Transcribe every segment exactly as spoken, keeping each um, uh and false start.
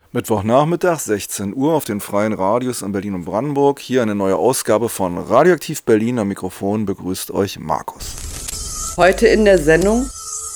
Mittwochnachmittag, sechzehn Uhr auf den freien Radios in Berlin und Brandenburg. Hier eine neue Ausgabe von Radioaktiv Berlin. Am Mikrofon begrüßt euch Markus. Heute in der Sendung: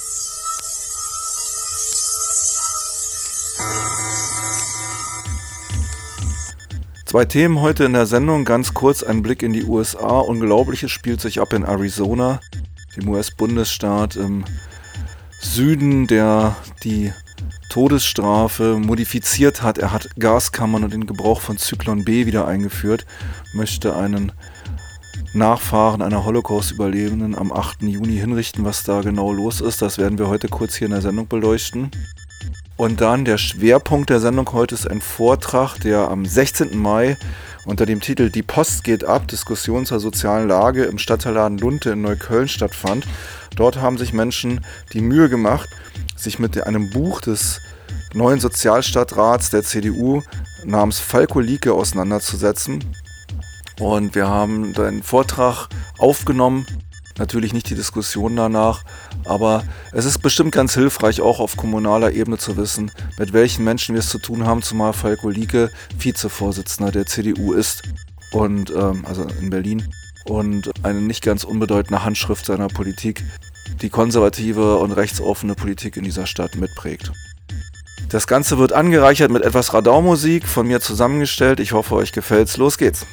Zwei Themen heute in der Sendung. Ganz kurz ein Blick in die U S A. Unglaubliches spielt sich ab in Arizona, dem U S-Bundesstaat im Süden, der die Todesstrafe modifiziert hat. Er hat Gaskammern und den Gebrauch von Zyklon B wieder eingeführt, möchte einen Nachfahren einer Holocaust-Überlebenden am achten Juni hinrichten. Was da genau los ist, das werden wir heute kurz hier in der Sendung beleuchten. Und dann der Schwerpunkt der Sendung heute ist ein Vortrag, der am sechzehnten Mai unter dem Titel Die Post geht ab, Diskussion zur sozialen Lage im Stadtteilladen Lunte in Neukölln stattfand. Dort haben sich Menschen die Mühe gemacht, sich mit einem Buch des neuen Sozialstadtrats der C D U namens Falko Lieke auseinanderzusetzen. Und wir haben den Vortrag aufgenommen, natürlich nicht die Diskussion danach, aber es ist bestimmt ganz hilfreich, auch auf kommunaler Ebene zu wissen, mit welchen Menschen wir es zu tun haben, zumal Falko Lieke Vizevorsitzender der C D U ist, und ähm, also in Berlin, und eine nicht ganz unbedeutende Handschrift seiner Politik die konservative und rechtsoffene Politik in dieser Stadt mitprägt. Das Ganze wird angereichert mit etwas Radau-Musik, von mir zusammengestellt. Ich hoffe, euch gefällt's. Los geht's!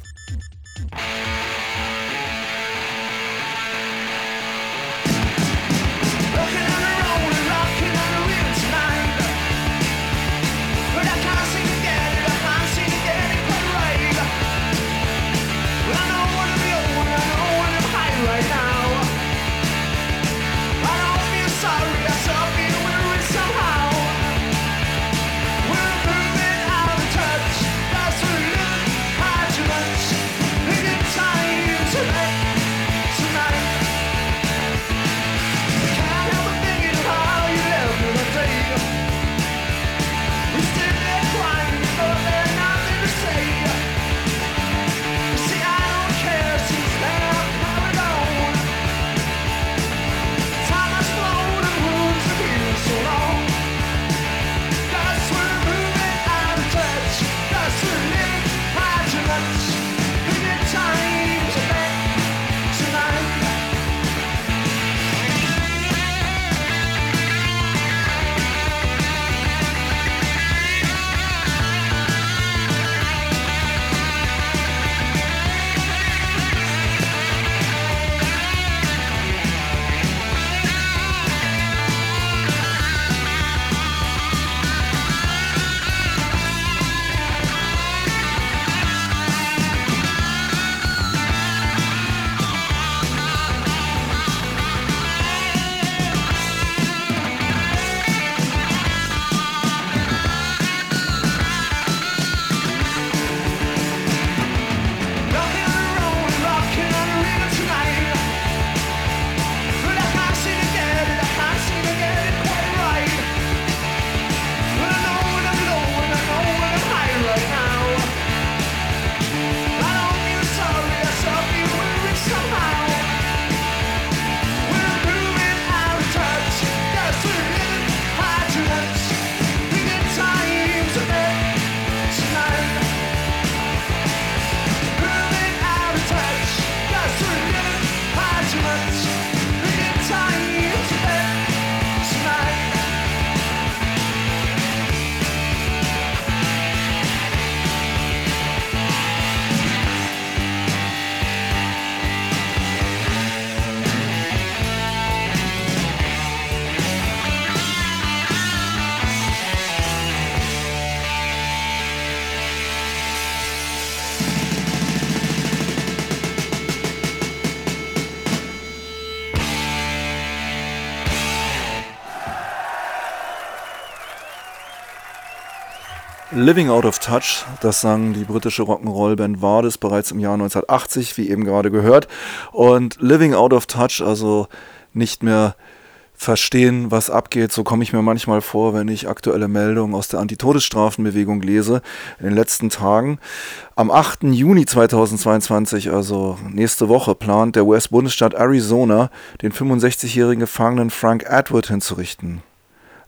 Living Out of Touch, das sang die britische Rock'n'Roll-Band Vardis bereits im Jahr neunzehnhundertachtzig, wie eben gerade gehört. Und Living Out of Touch, also nicht mehr verstehen, was abgeht, so komme ich mir manchmal vor, wenn ich aktuelle Meldungen aus der Antitodesstrafenbewegung lese in den letzten Tagen. Am achten Juni zweitausendzweiundzwanzig, also nächste Woche, plant der U S-Bundesstaat Arizona, den fünfundsechzigjährigen Gefangenen Frank Atwood hinzurichten.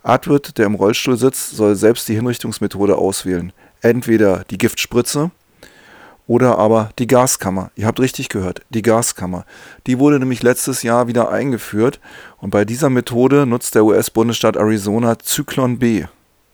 Atwood, der im Rollstuhl sitzt, soll selbst die Hinrichtungsmethode auswählen. Entweder die Giftspritze oder aber die Gaskammer. Ihr habt richtig gehört, die Gaskammer. Die wurde nämlich letztes Jahr wieder eingeführt und bei dieser Methode nutzt der U S-Bundesstaat Arizona Zyklon B.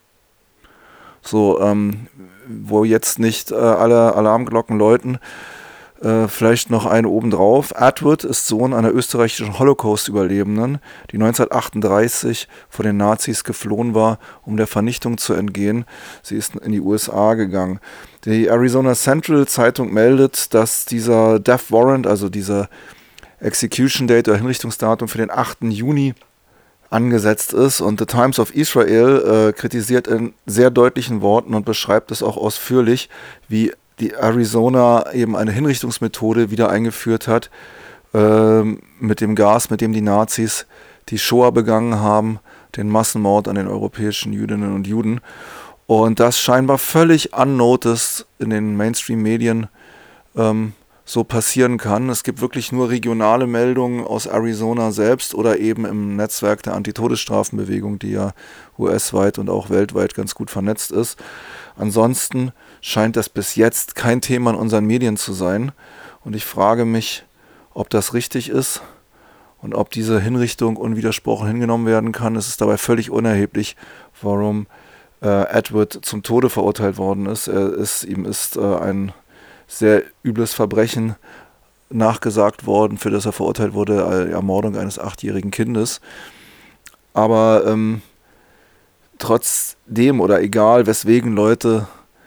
So, ähm, wo jetzt nicht äh, alle Alarmglocken läuten, äh, vielleicht noch eine obendrauf. Atwood ist Sohn einer österreichischen Holocaust-Überlebenden, die neunzehnhundertachtunddreißig vor den Nazis geflohen war, um der Vernichtung zu entgehen. Sie ist in die U S A gegangen. Die Arizona Central Zeitung meldet, dass dieser Death Warrant, also dieser Execution Date oder Hinrichtungsdatum für den achten Juni angesetzt ist, und The Times of Israel äh, kritisiert in sehr deutlichen Worten und beschreibt es auch ausführlich, wie die Arizona eben eine Hinrichtungsmethode wieder eingeführt hat, äh, mit dem Gas, mit dem die Nazis die Shoah begangen haben, den Massenmord an den europäischen Jüdinnen und Juden. Und das scheinbar völlig unnoticed in den Mainstream-Medien ähm, so passieren kann. Es gibt wirklich nur regionale Meldungen aus Arizona selbst oder eben im Netzwerk der Antitodesstrafenbewegung, die ja U S-weit und auch weltweit ganz gut vernetzt ist. Ansonsten scheint das bis jetzt kein Thema in unseren Medien zu sein. Und ich frage mich, ob das richtig ist und ob diese Hinrichtung unwidersprochen hingenommen werden kann. Es ist dabei völlig unerheblich, warum äh, Atwood zum Tode verurteilt worden ist. Er ist ihm ist äh, ein sehr übles Verbrechen nachgesagt worden, für das er verurteilt wurde, die Ermordung eines achtjährigen Kindes. Aber ähm, trotzdem oder egal, weswegen Leute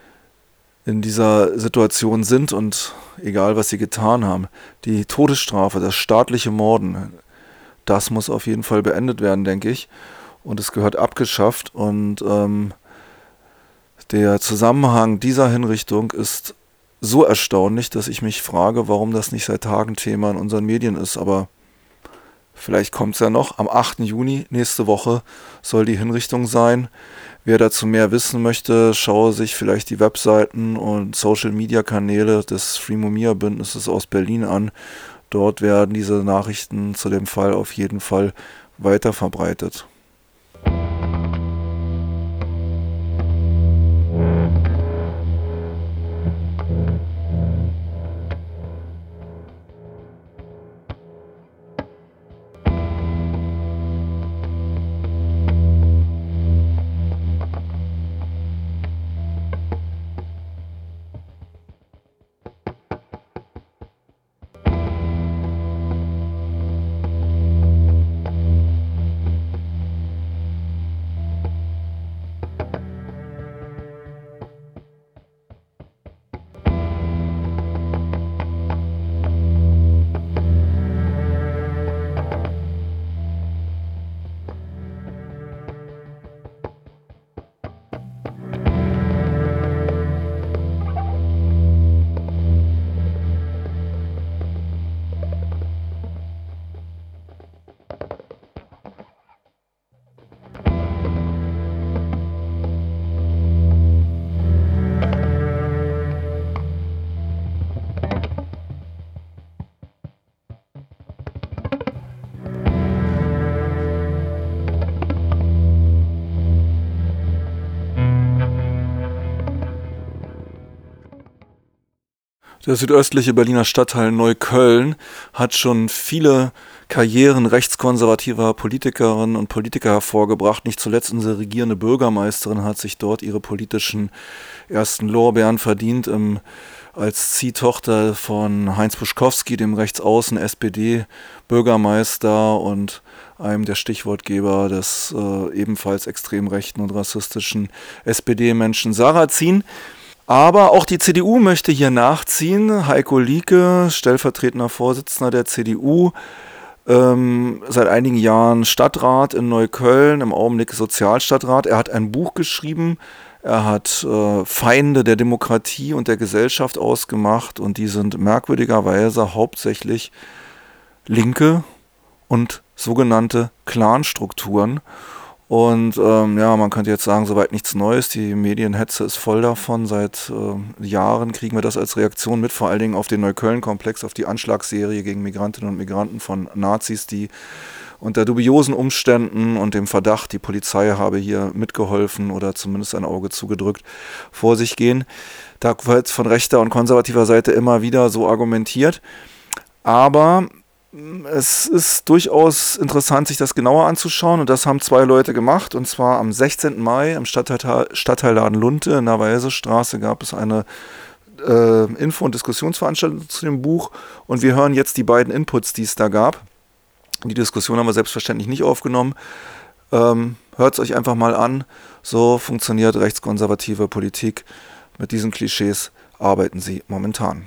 in dieser Situation sind und egal, was sie getan haben, die Todesstrafe, das staatliche Morden, das muss auf jeden Fall beendet werden, denke ich. Und es gehört abgeschafft. Und ähm, der Zusammenhang dieser Hinrichtung ist so erstaunlich, dass ich mich frage, warum das nicht seit Tagen Thema in unseren Medien ist. Aber vielleicht kommt es ja noch. Am achten Juni, nächste Woche, soll die Hinrichtung sein. Wer dazu mehr wissen möchte, schaue sich vielleicht die Webseiten und Social-Media-Kanäle des Free-Mumia-Bündnisses aus Berlin an. Dort werden diese Nachrichten zu dem Fall auf jeden Fall weiter verbreitet. Der südöstliche Berliner Stadtteil Neukölln hat schon viele Karrieren rechtskonservativer Politikerinnen und Politiker hervorgebracht. Nicht zuletzt unsere regierende Bürgermeisterin hat sich dort ihre politischen ersten Lorbeeren verdient, im, als Ziehtochter von Heinz Buschkowski, dem Rechtsaußen S P D-Bürgermeister und einem der Stichwortgeber des äh, ebenfalls extrem rechten und rassistischen S P D-Menschen Sarrazin. Aber auch die C D U möchte hier nachziehen. Heiko Lieke, stellvertretender Vorsitzender der C D U, ähm, seit einigen Jahren Stadtrat in Neukölln, im Augenblick Sozialstadtrat. Er hat ein Buch geschrieben, er hat äh, Feinde der Demokratie und der Gesellschaft ausgemacht und die sind merkwürdigerweise hauptsächlich Linke und sogenannte Clanstrukturen. Und ähm, ja, man könnte jetzt sagen, soweit nichts Neues. Die Medienhetze ist voll davon. Seit äh, Jahren kriegen wir das als Reaktion mit, vor allen Dingen auf den Neukölln-Komplex, auf die Anschlagsserie gegen Migrantinnen und Migranten von Nazis, die unter dubiosen Umständen und dem Verdacht, die Polizei habe hier mitgeholfen oder zumindest ein Auge zugedrückt, vor sich gehen. Da wird von rechter und konservativer Seite immer wieder so argumentiert. Aber es ist durchaus interessant, sich das genauer anzuschauen, und das haben zwei Leute gemacht, und zwar am sechzehnten Mai im Stadtteil, Stadtteilladen Lunte in der Weisestraße gab es eine äh, Info- und Diskussionsveranstaltung zu dem Buch, und wir hören jetzt die beiden Inputs, die es da gab. Die Diskussion haben wir selbstverständlich nicht aufgenommen. Ähm, hört es euch einfach mal an, so funktioniert rechtskonservative Politik. Mit diesen Klischees arbeiten sie momentan.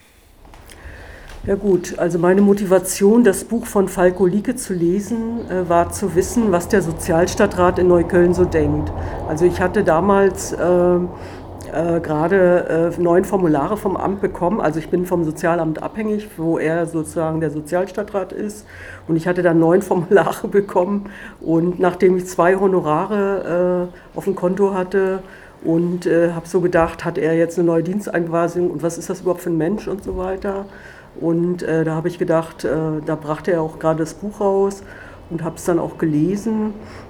Ja gut, also meine Motivation, das Buch von Falko Lieke zu lesen, äh, war zu wissen, was der Sozialstadtrat in Neukölln so denkt. Also ich hatte damals äh, äh, gerade äh, neun Formulare vom Amt bekommen, also ich bin vom Sozialamt abhängig, wo er sozusagen der Sozialstadtrat ist, und ich hatte dann neun Formulare bekommen, und nachdem ich zwei Honorare äh, auf dem Konto hatte und äh, habe so gedacht, hat er jetzt eine neue Diensteinweisung und was ist das überhaupt für ein Mensch und so weiter. Und äh, da habe ich gedacht, äh, da brachte er auch gerade das Buch raus und habe es dann auch gelesen.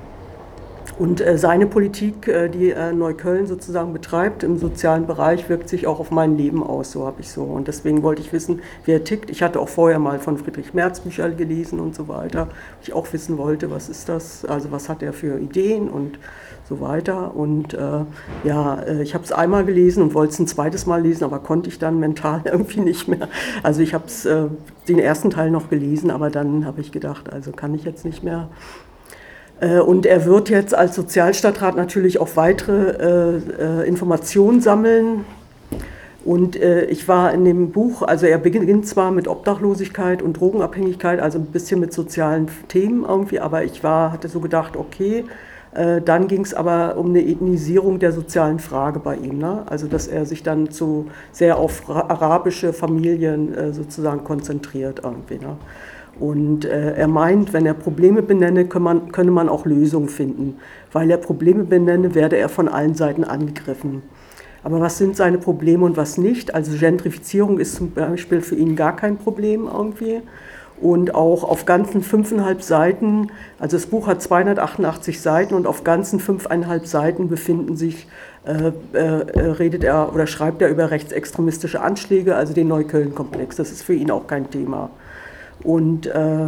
Und äh, seine Politik, äh, die äh, Neukölln sozusagen betreibt im sozialen Bereich, wirkt sich auch auf mein Leben aus, so habe ich so. Und deswegen wollte ich wissen, wie er tickt. Ich hatte auch vorher mal von Friedrich Merz Bücher gelesen und so weiter. Ich auch wissen wollte, was ist das, also was hat er für Ideen und so weiter. Und äh, ja, äh, ich habe es einmal gelesen und wollte es ein zweites Mal lesen, aber konnte ich dann mental irgendwie nicht mehr. Also ich habe äh, den ersten Teil noch gelesen, aber dann habe ich gedacht, also kann ich jetzt nicht mehr. Äh, und er wird jetzt als Sozialstadtrat natürlich auch weitere äh, äh, Informationen sammeln. Und äh, ich war in dem Buch, also er beginnt zwar mit Obdachlosigkeit und Drogenabhängigkeit, also ein bisschen mit sozialen Themen irgendwie, aber ich war, hatte so gedacht, okay, dann ging es aber um eine Ethnisierung der sozialen Frage bei ihm, ne? Also dass er sich dann zu sehr auf arabische Familien äh, sozusagen konzentriert irgendwie, ne? Und äh, er meint, wenn er Probleme benenne, könne man, könne man auch Lösungen finden. Weil er Probleme benenne, werde er von allen Seiten angegriffen. Aber was sind seine Probleme und was nicht? Also Gentrifizierung ist zum Beispiel für ihn gar kein Problem irgendwie. Und auch auf ganzen fünfeinhalb Seiten, also das Buch hat zweihundertachtundachtzig Seiten, und auf ganzen fünfeinhalb Seiten befinden sich, äh, äh, redet er oder schreibt er über rechtsextremistische Anschläge, also den Neukölln-Komplex. Das ist für ihn auch kein Thema. Und äh,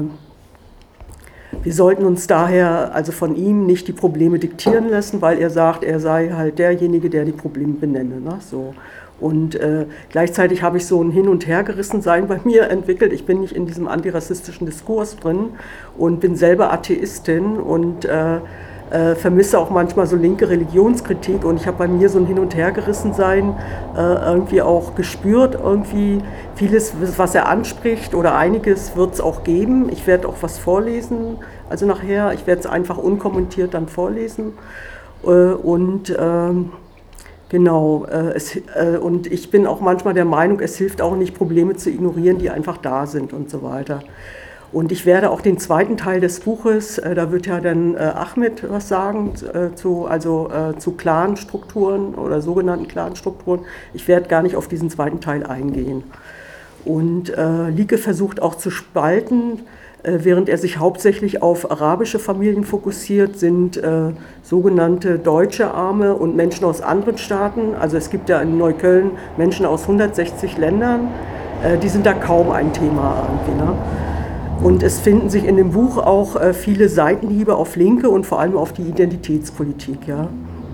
wir sollten uns daher also von ihm nicht die Probleme diktieren lassen, weil er sagt, er sei halt derjenige, der die Probleme benenne, ne? So. Und äh, gleichzeitig habe ich so ein Hin- und Hergerissensein bei mir entwickelt. Ich bin nicht in diesem antirassistischen Diskurs drin und bin selber Atheistin und äh, äh, vermisse auch manchmal so linke Religionskritik. Und ich habe bei mir so ein Hin- und Hergerissensein äh, irgendwie auch gespürt. Irgendwie vieles, was er anspricht oder einiges wird es auch geben. Ich werde auch was vorlesen, also nachher. Ich werde es einfach unkommentiert dann vorlesen. Äh, und... Ähm, Genau, äh, es, äh, und ich bin auch manchmal der Meinung, es hilft auch nicht, Probleme zu ignorieren, die einfach da sind und so weiter. Und ich werde auch den zweiten Teil des Buches, äh, da wird ja dann äh, Ahmed was sagen, äh, zu, also äh, zu Clanstrukturen oder sogenannten Clanstrukturen. Ich werde gar nicht auf diesen zweiten Teil eingehen. Und äh, Lieke versucht auch zu spalten. Während er sich hauptsächlich auf arabische Familien fokussiert, sind äh, sogenannte deutsche Arme und Menschen aus anderen Staaten, also es gibt ja in Neukölln Menschen aus hundertsechzig Ländern, äh, die sind da kaum ein Thema irgendwie, ne? Und es finden sich in dem Buch auch äh, viele Seitenhiebe auf Linke und vor allem auf die Identitätspolitik, ja.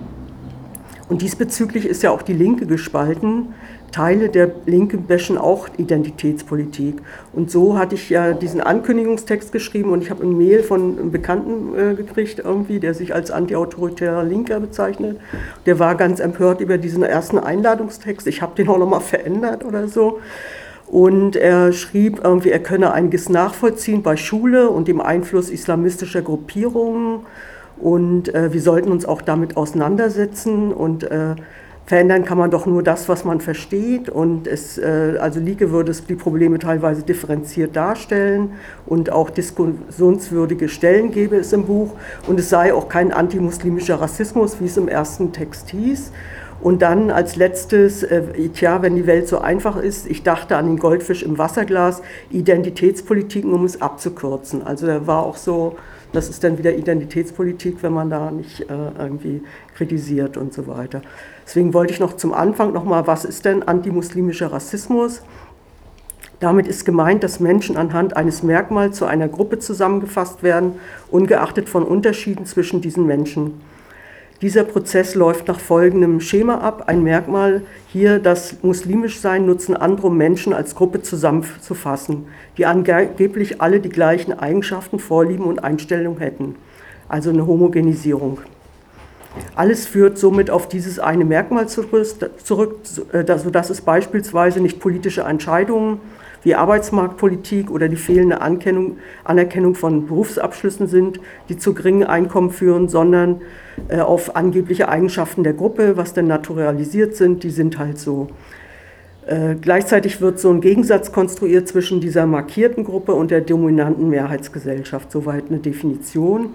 Und diesbezüglich ist ja auch die Linke gespalten. Teile der Linken bashen auch Identitätspolitik. Und so hatte ich ja diesen Ankündigungstext geschrieben und ich habe eine Mail von einem Bekannten äh, gekriegt, irgendwie, der sich als antiautoritärer Linker bezeichnet. Der war ganz empört über diesen ersten Einladungstext. Ich habe den auch nochmal verändert oder so. Und er schrieb irgendwie, er könne einiges nachvollziehen bei Schule und dem Einfluss islamistischer Gruppierungen. Und äh, wir sollten uns auch damit auseinandersetzen. Und äh, verändern kann man doch nur das, was man versteht. Und es, äh, also Lieke würde es die Probleme teilweise differenziert darstellen und auch diskussionswürdige Stellen gäbe es im Buch. Und es sei auch kein antimuslimischer Rassismus, wie es im ersten Text hieß. Und dann als letztes, äh, tja, wenn die Welt so einfach ist, ich dachte an den Goldfisch im Wasserglas, Identitätspolitiken, um es abzukürzen. Also da war auch so, das ist dann wieder Identitätspolitik, wenn man da nicht äh, irgendwie kritisiert und so weiter. Deswegen wollte ich noch zum Anfang nochmal, was ist denn antimuslimischer Rassismus? Damit ist gemeint, dass Menschen anhand eines Merkmals zu einer Gruppe zusammengefasst werden, ungeachtet von Unterschieden zwischen diesen Menschen. Dieser Prozess läuft nach folgendem Schema ab. Ein Merkmal hier, das muslimisch sein, nutzen andere, um Menschen als Gruppe zusammenzufassen, die angeblich alle die gleichen Eigenschaften, Vorlieben und Einstellungen hätten. Also eine Homogenisierung. Alles führt somit auf dieses eine Merkmal zurück, sodass es beispielsweise nicht politische Entscheidungen wie Arbeitsmarktpolitik oder die fehlende Anerkennung von Berufsabschlüssen sind, die zu geringen Einkommen führen, sondern auf angebliche Eigenschaften der Gruppe, was denn naturalisiert sind, die sind halt so. Äh, gleichzeitig wird so ein Gegensatz konstruiert zwischen dieser markierten Gruppe und der dominanten Mehrheitsgesellschaft, soweit eine Definition.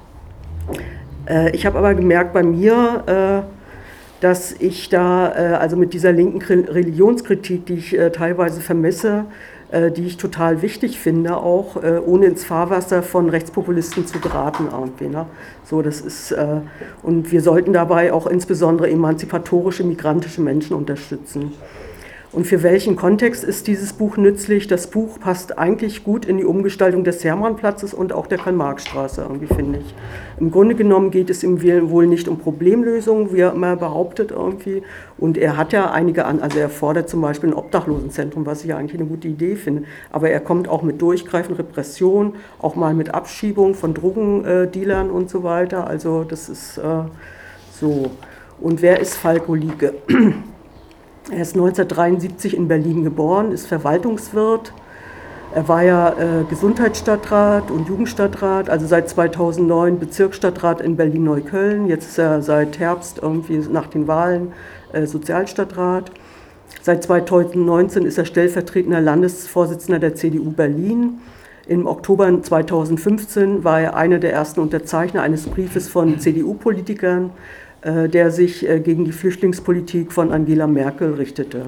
Äh, ich habe aber gemerkt bei mir, äh, dass ich da, äh, also mit dieser linken Religionskritik, die ich äh, teilweise vermisse, äh, die ich total wichtig finde, auch äh, ohne ins Fahrwasser von Rechtspopulisten zu geraten irgendwie, ne? So, das ist, äh, und wir sollten dabei auch insbesondere emanzipatorische, migrantische Menschen unterstützen. Und für welchen Kontext ist dieses Buch nützlich? Das Buch passt eigentlich gut in die Umgestaltung des Hermannplatzes und auch der Karl-Marx-Straße, irgendwie, finde ich. Im Grunde genommen geht es ihm wohl nicht um Problemlösungen, wie er immer behauptet irgendwie. Und er hat ja einige an, also er fordert zum Beispiel ein Obdachlosenzentrum, was ich ja eigentlich eine gute Idee finde. Aber er kommt auch mit Durchgreifen, Repression, auch mal mit Abschiebung von Drogendealern und so weiter. Also das ist äh, so. Und wer ist Falko Lieke? Er ist neunzehnhundertdreiundsiebzig in Berlin geboren, ist Verwaltungswirt. Er war ja äh, Gesundheitsstadtrat und Jugendstadtrat, also seit zweitausendneun Bezirksstadtrat in Berlin-Neukölln. Jetzt ist er seit Herbst, irgendwie nach den Wahlen, äh, Sozialstadtrat. Seit zweitausendneunzehn ist er stellvertretender Landesvorsitzender der C D U Berlin. Im Oktober zweitausendfünfzehn war er einer der ersten Unterzeichner eines Briefes von C D U-Politikern, der sich gegen die Flüchtlingspolitik von Angela Merkel richtete.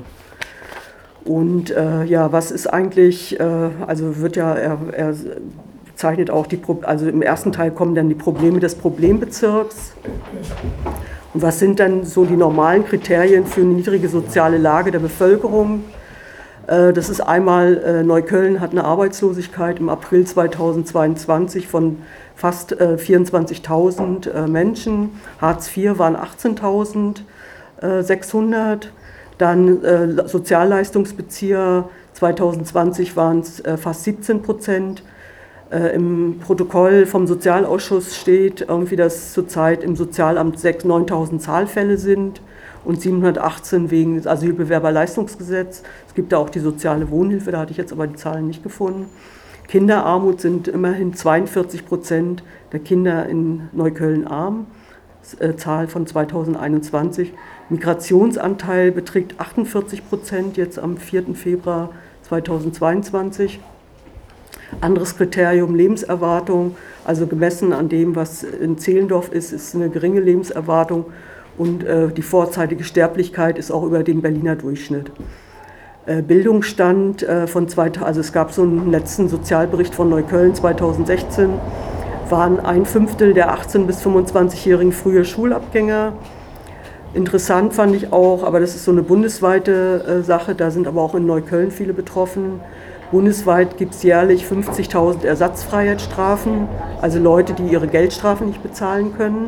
Und äh, ja, was ist eigentlich, äh, also wird ja, er, er zeichnet auch die, also im ersten Teil kommen dann die Probleme des Problembezirks. Und was sind dann so die normalen Kriterien für eine niedrige soziale Lage der Bevölkerung? Äh, das ist einmal, äh, Neukölln hat eine Arbeitslosigkeit im April zweitausendzweiundzwanzig von fast äh, vierundzwanzigtausend äh, Menschen. Hartz vier waren achtzehntausendsechshundert. Dann äh, Sozialleistungsbezieher zweitausendzwanzig waren es äh, fast siebzehn Prozent. Äh, Im Protokoll vom Sozialausschuss steht irgendwie, dass zurzeit im Sozialamt neuntausend Zahlfälle sind und siebenhundertachtzehn wegen des Asylbewerberleistungsgesetzes. Es gibt da auch die soziale Wohnhilfe, da hatte ich jetzt aber die Zahlen nicht gefunden. Kinderarmut sind immerhin zweiundvierzig Prozent der Kinder in Neukölln arm, äh, Zahl von zweitausendeinundzwanzig. Migrationsanteil beträgt achtundvierzig Prozent jetzt am vierten Februar zweitausendzweiundzwanzig. Anderes Kriterium, Lebenserwartung, also gemessen an dem, was in Zehlendorf ist, ist eine geringe Lebenserwartung und äh, die vorzeitige Sterblichkeit ist auch über dem Berliner Durchschnitt. Bildungsstand von zweitausend, also es gab so einen letzten Sozialbericht von Neukölln zweitausendsechzehn, waren ein Fünftel der achtzehn- bis fünfundzwanzigjährigen frühe Schulabgänger. Interessant fand ich auch, aber das ist so eine bundesweite Sache, da sind aber auch in Neukölln viele betroffen. Bundesweit gibt es jährlich fünfzigtausend Ersatzfreiheitsstrafen, also Leute, die ihre Geldstrafen nicht bezahlen können.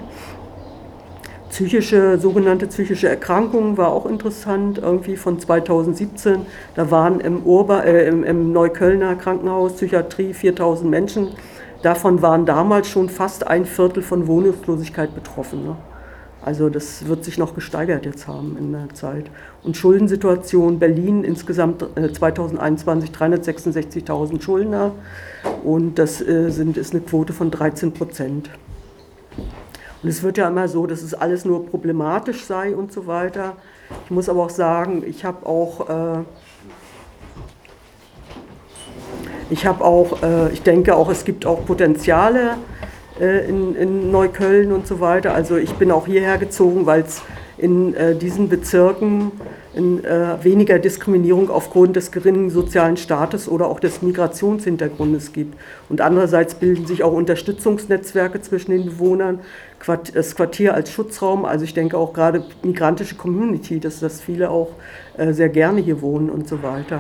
Psychische, sogenannte psychische Erkrankungen war auch interessant, irgendwie von zweitausendsiebzehn. Da waren im, Urba, äh, im, im Neuköllner Krankenhaus Psychiatrie viertausend Menschen. Davon waren damals schon fast ein Viertel von Wohnungslosigkeit betroffen. Ne? Also das wird sich noch gesteigert jetzt haben in der Zeit. Und Schuldensituation, Berlin insgesamt äh, zweitausendeinundzwanzig dreihundertsechsundsechzigtausend Schuldner und das äh, sind, ist eine Quote von dreizehn Prozent. Und es wird ja immer so, dass es alles nur problematisch sei und so weiter. Ich muss aber auch sagen, ich habe auch, äh, ich habe auch, äh, ich denke auch, es gibt auch Potenziale äh, in, in Neukölln und so weiter. Also ich bin auch hierher gezogen, weil es in äh, diesen Bezirken in, äh, weniger Diskriminierung aufgrund des geringen sozialen Status oder auch des Migrationshintergrundes gibt. Und andererseits bilden sich auch Unterstützungsnetzwerke zwischen den Bewohnern, Quart- das Quartier als Schutzraum. Also ich denke auch gerade migrantische Community, dass, dass viele auch äh, sehr gerne hier wohnen und so weiter.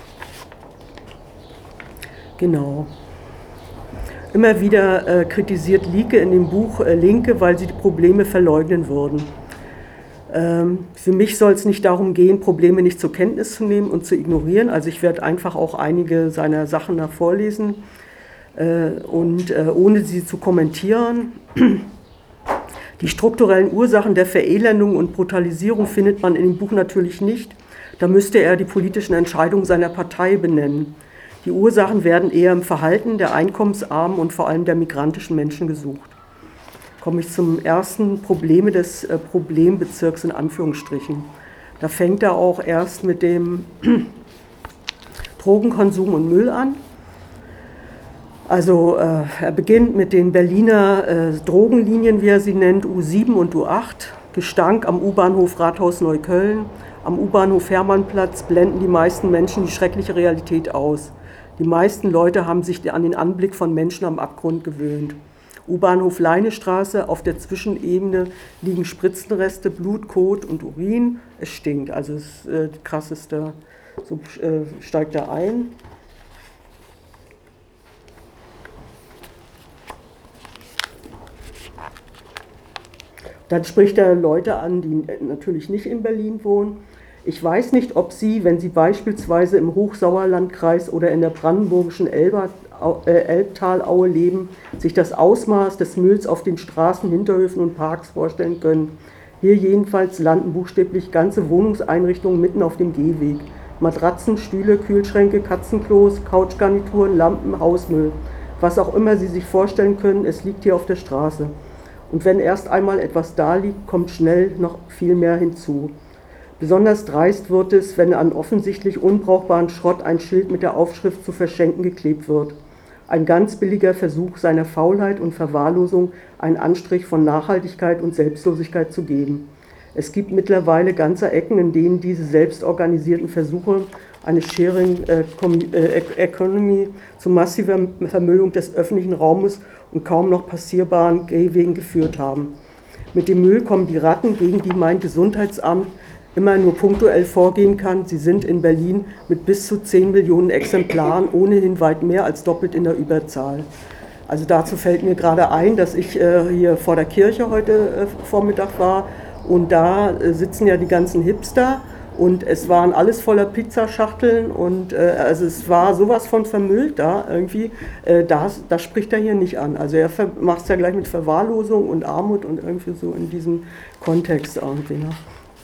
Genau. Immer wieder äh, kritisiert Lieke in dem Buch äh, Linke, weil sie die Probleme verleugnen würden. Ähm, für mich soll es nicht darum gehen, Probleme nicht zur Kenntnis zu nehmen und zu ignorieren. Also ich werde einfach auch einige seiner Sachen da vorlesen äh, und äh, ohne sie zu kommentieren. Die strukturellen Ursachen der Verelendung und Brutalisierung findet man in dem Buch natürlich nicht. Da müsste er die politischen Entscheidungen seiner Partei benennen. Die Ursachen werden eher im Verhalten der einkommensarmen und vor allem der migrantischen Menschen gesucht. Komme ich zum ersten Probleme des äh, Problembezirks in Anführungsstrichen. Da fängt er auch erst mit dem Drogenkonsum und Müll an. Also äh, er beginnt mit den Berliner äh, Drogenlinien, wie er sie nennt, U sieben und U acht. Gestank am U-Bahnhof Rathaus Neukölln. Am U-Bahnhof Hermannplatz blenden die meisten Menschen die schreckliche Realität aus. Die meisten Leute haben sich an den Anblick von Menschen am Abgrund gewöhnt. U-Bahnhof Leinestraße, auf der Zwischenebene liegen Spritzenreste, Blut, Kot und Urin. Es stinkt, also das äh, krasseste, so äh, steigt er ein. Dann spricht er Leute an, die natürlich nicht in Berlin wohnen. Ich weiß nicht, ob Sie, wenn Sie beispielsweise im Hochsauerlandkreis oder in der brandenburgischen Elber, äh, Elbtalaue leben, sich das Ausmaß des Mülls auf den Straßen, Hinterhöfen und Parks vorstellen können. Hier jedenfalls landen buchstäblich ganze Wohnungseinrichtungen mitten auf dem Gehweg. Matratzen, Stühle, Kühlschränke, Katzenklos, Couchgarnituren, Lampen, Hausmüll. Was auch immer Sie sich vorstellen können, es liegt hier auf der Straße. Und wenn erst einmal etwas da liegt, kommt schnell noch viel mehr hinzu. Besonders dreist wird es, wenn an offensichtlich unbrauchbaren Schrott ein Schild mit der Aufschrift zu verschenken geklebt wird. Ein ganz billiger Versuch, seiner Faulheit und Verwahrlosung einen Anstrich von Nachhaltigkeit und Selbstlosigkeit zu geben. Es gibt mittlerweile ganze Ecken, in denen diese selbstorganisierten Versuche eine Sharing Economy zu massiver Vermüllung des öffentlichen Raumes und kaum noch passierbaren Gehwegen geführt haben. Mit dem Müll kommen die Ratten, gegen die mein Gesundheitsamt immer nur punktuell vorgehen kann. Sie sind in Berlin mit bis zu zehn Millionen Exemplaren ohnehin weit mehr als doppelt in der Überzahl. Also dazu fällt mir gerade ein, dass ich äh, hier vor der Kirche heute äh, Vormittag war und da äh, sitzen ja die ganzen Hipster und es waren alles voller Pizzaschachteln und äh, also es war sowas von vermüllt da irgendwie. Äh, das, das spricht er hier nicht an. Also er macht es ja gleich mit Verwahrlosung und Armut und irgendwie so in diesem Kontext irgendwie. Ne?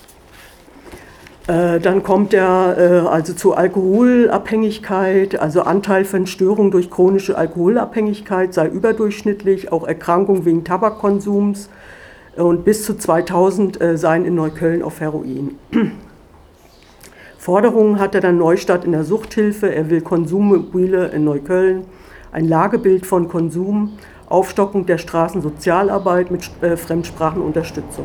Dann kommt er also zur Alkoholabhängigkeit, also Anteil von Störungen durch chronische Alkoholabhängigkeit sei überdurchschnittlich, auch Erkrankungen wegen Tabakkonsums und bis zu zweitausend seien in Neukölln auf Heroin. Forderungen hat er dann Neustadt in der Suchthilfe, er will Konsummobile in Neukölln, ein Lagebild von Konsum, Aufstockung der Straßensozialarbeit mit Fremdsprachenunterstützung.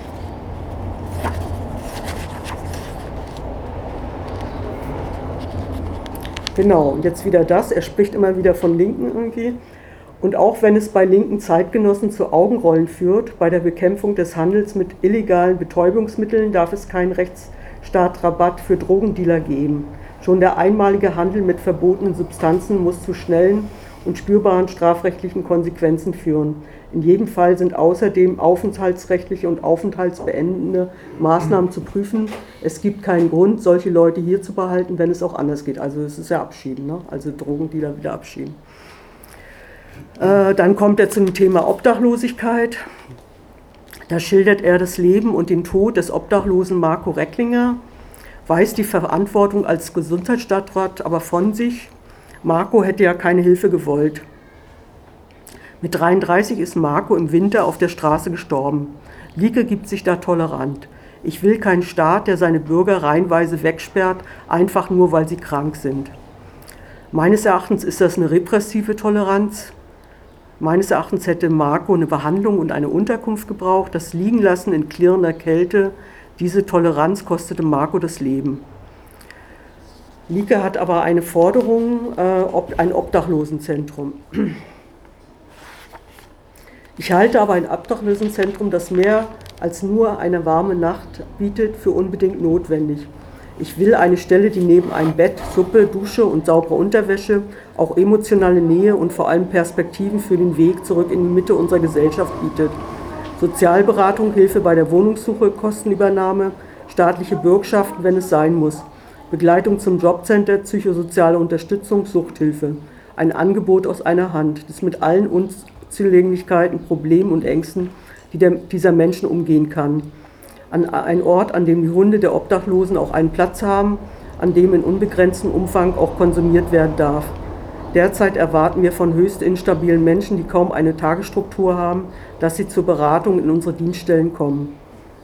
Genau, und jetzt wieder das, er spricht immer wieder von Linken irgendwie. Und auch wenn es bei linken Zeitgenossen zu Augenrollen führt, bei der Bekämpfung des Handels mit illegalen Betäubungsmitteln darf es keinen Rechtsstaatsrabatt für Drogendealer geben. Schon der einmalige Handel mit verbotenen Substanzen muss zu schnellen und spürbaren strafrechtlichen Konsequenzen führen. In jedem Fall sind außerdem aufenthaltsrechtliche und aufenthaltsbeendende Maßnahmen zu prüfen. Es gibt keinen Grund, solche Leute hier zu behalten, wenn es auch anders geht. Also es ist ja Abschieben, ne? Also Drogendealer wieder abschieben. Äh, dann kommt er zum Thema Obdachlosigkeit. Da schildert er das Leben und den Tod des obdachlosen Marco Recklinger, weist die Verantwortung als Gesundheitsstadtrat aber von sich. Marco hätte ja keine Hilfe gewollt. Mit dreiunddreißig ist Marco im Winter auf der Straße gestorben. Lieke gibt sich da tolerant. Ich will keinen Staat, der seine Bürger reihenweise wegsperrt, einfach nur, weil sie krank sind. Meines Erachtens ist das eine repressive Toleranz. Meines Erachtens hätte Marco eine Behandlung und eine Unterkunft gebraucht. Das Liegenlassen in klirrender Kälte, diese Toleranz kostete Marco das Leben. Lieke hat aber eine Forderung, äh, ob, ein Obdachlosenzentrum. Ich halte aber ein Obdachlosenzentrum, das mehr als nur eine warme Nacht bietet, für unbedingt notwendig. Ich will eine Stelle, die neben einem Bett, Suppe, Dusche und saubere Unterwäsche auch emotionale Nähe und vor allem Perspektiven für den Weg zurück in die Mitte unserer Gesellschaft bietet. Sozialberatung, Hilfe bei der Wohnungssuche, Kostenübernahme, staatliche Bürgschaften, wenn es sein muss. Begleitung zum Jobcenter, psychosoziale Unterstützung, Suchthilfe. Ein Angebot aus einer Hand, das mit allen Unzulänglichkeiten, Problemen und Ängsten, die der, dieser Menschen umgehen kann. An ein Ort, an dem die Hunde der Obdachlosen auch einen Platz haben, an dem in unbegrenztem Umfang auch konsumiert werden darf. Derzeit erwarten wir von höchst instabilen Menschen, die kaum eine Tagesstruktur haben, dass sie zur Beratung in unsere Dienststellen kommen.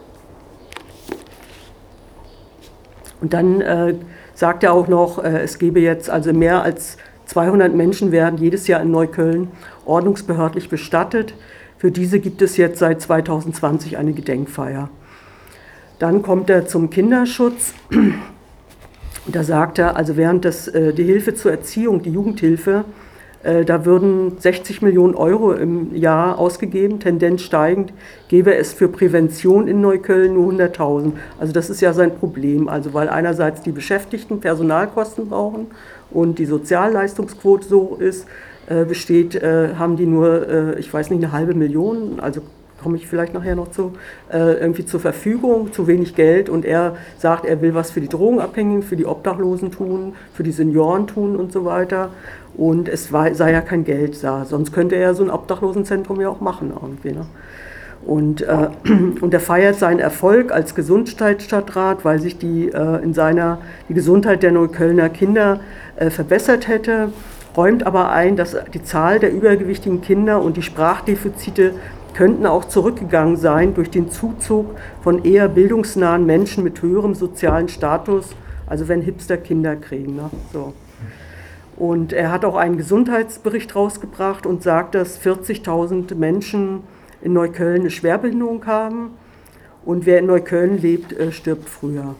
Und dann äh, sagt er auch noch, äh, es gebe jetzt also mehr als zweihundert Menschen werden jedes Jahr in Neukölln ordnungsbehördlich bestattet. Für diese gibt es jetzt seit zweitausendzwanzig eine Gedenkfeier. Dann kommt er zum Kinderschutz. Und da sagt er, also während das, äh, die Hilfe zur Erziehung, die Jugendhilfe, äh, da würden sechzig Millionen Euro im Jahr ausgegeben, Tendenz steigend, gäbe es für Prävention in Neukölln nur hunderttausend. Also das ist ja sein Problem, also weil einerseits die Beschäftigten Personalkosten brauchen und die Sozialleistungsquote so ist, äh, besteht, äh, haben die nur, äh, ich weiß nicht, eine halbe Million, also komme ich vielleicht nachher noch zu, äh, irgendwie zur Verfügung, zu wenig Geld, und er sagt, er will was für die Drogenabhängigen, für die Obdachlosen tun, für die Senioren tun und so weiter, und es war, sei ja kein Geld da, sonst könnte er so ein Obdachlosenzentrum ja auch machen irgendwie, ne? Und, äh, und er feiert seinen Erfolg als Gesundheitsstadtrat, weil sich die, äh, in seiner, die Gesundheit der Neuköllner Kinder äh, verbessert hätte, räumt aber ein, dass die Zahl der übergewichtigen Kinder und die Sprachdefizite könnten auch zurückgegangen sein durch den Zuzug von eher bildungsnahen Menschen mit höherem sozialen Status, also wenn Hipster Kinder kriegen. Ne? So. Und er hat auch einen Gesundheitsbericht rausgebracht und sagt, dass vierzigtausend Menschen in Neukölln eine Schwerbehinderung haben, und wer in Neukölln lebt, stirbt früher.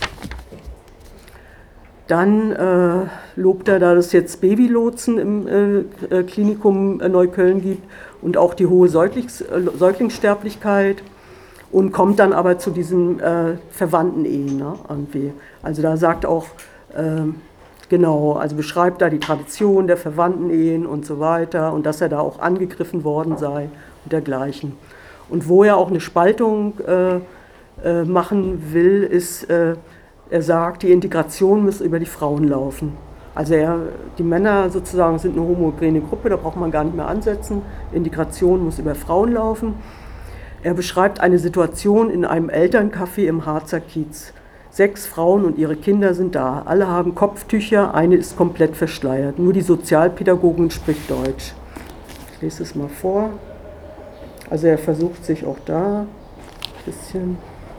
Dann äh, lobt er, da es jetzt Babylotsen im äh, Klinikum Neukölln gibt und auch die hohe Säuglings, äh, Säuglingssterblichkeit, und kommt dann aber zu diesen äh, Verwandten-Ehen. Ne, irgendwie. Also da sagt auch, äh, genau, also beschreibt da die Tradition der Verwandten-Ehen und so weiter, und dass er da auch angegriffen worden sei und dergleichen. Und wo er auch eine Spaltung äh, äh, machen will, ist, äh, er sagt, die Integration muss über die Frauen laufen. Also er, die Männer sozusagen sind eine homogene Gruppe, da braucht man gar nicht mehr ansetzen. Integration muss über Frauen laufen. Er beschreibt eine Situation in einem Elterncafé im Harzer Kiez. Sechs Frauen und ihre Kinder sind da. Alle haben Kopftücher, eine ist komplett verschleiert. Nur die Sozialpädagogin spricht Deutsch. Ich lese es mal vor. Also er versucht sich auch da ein bisschen.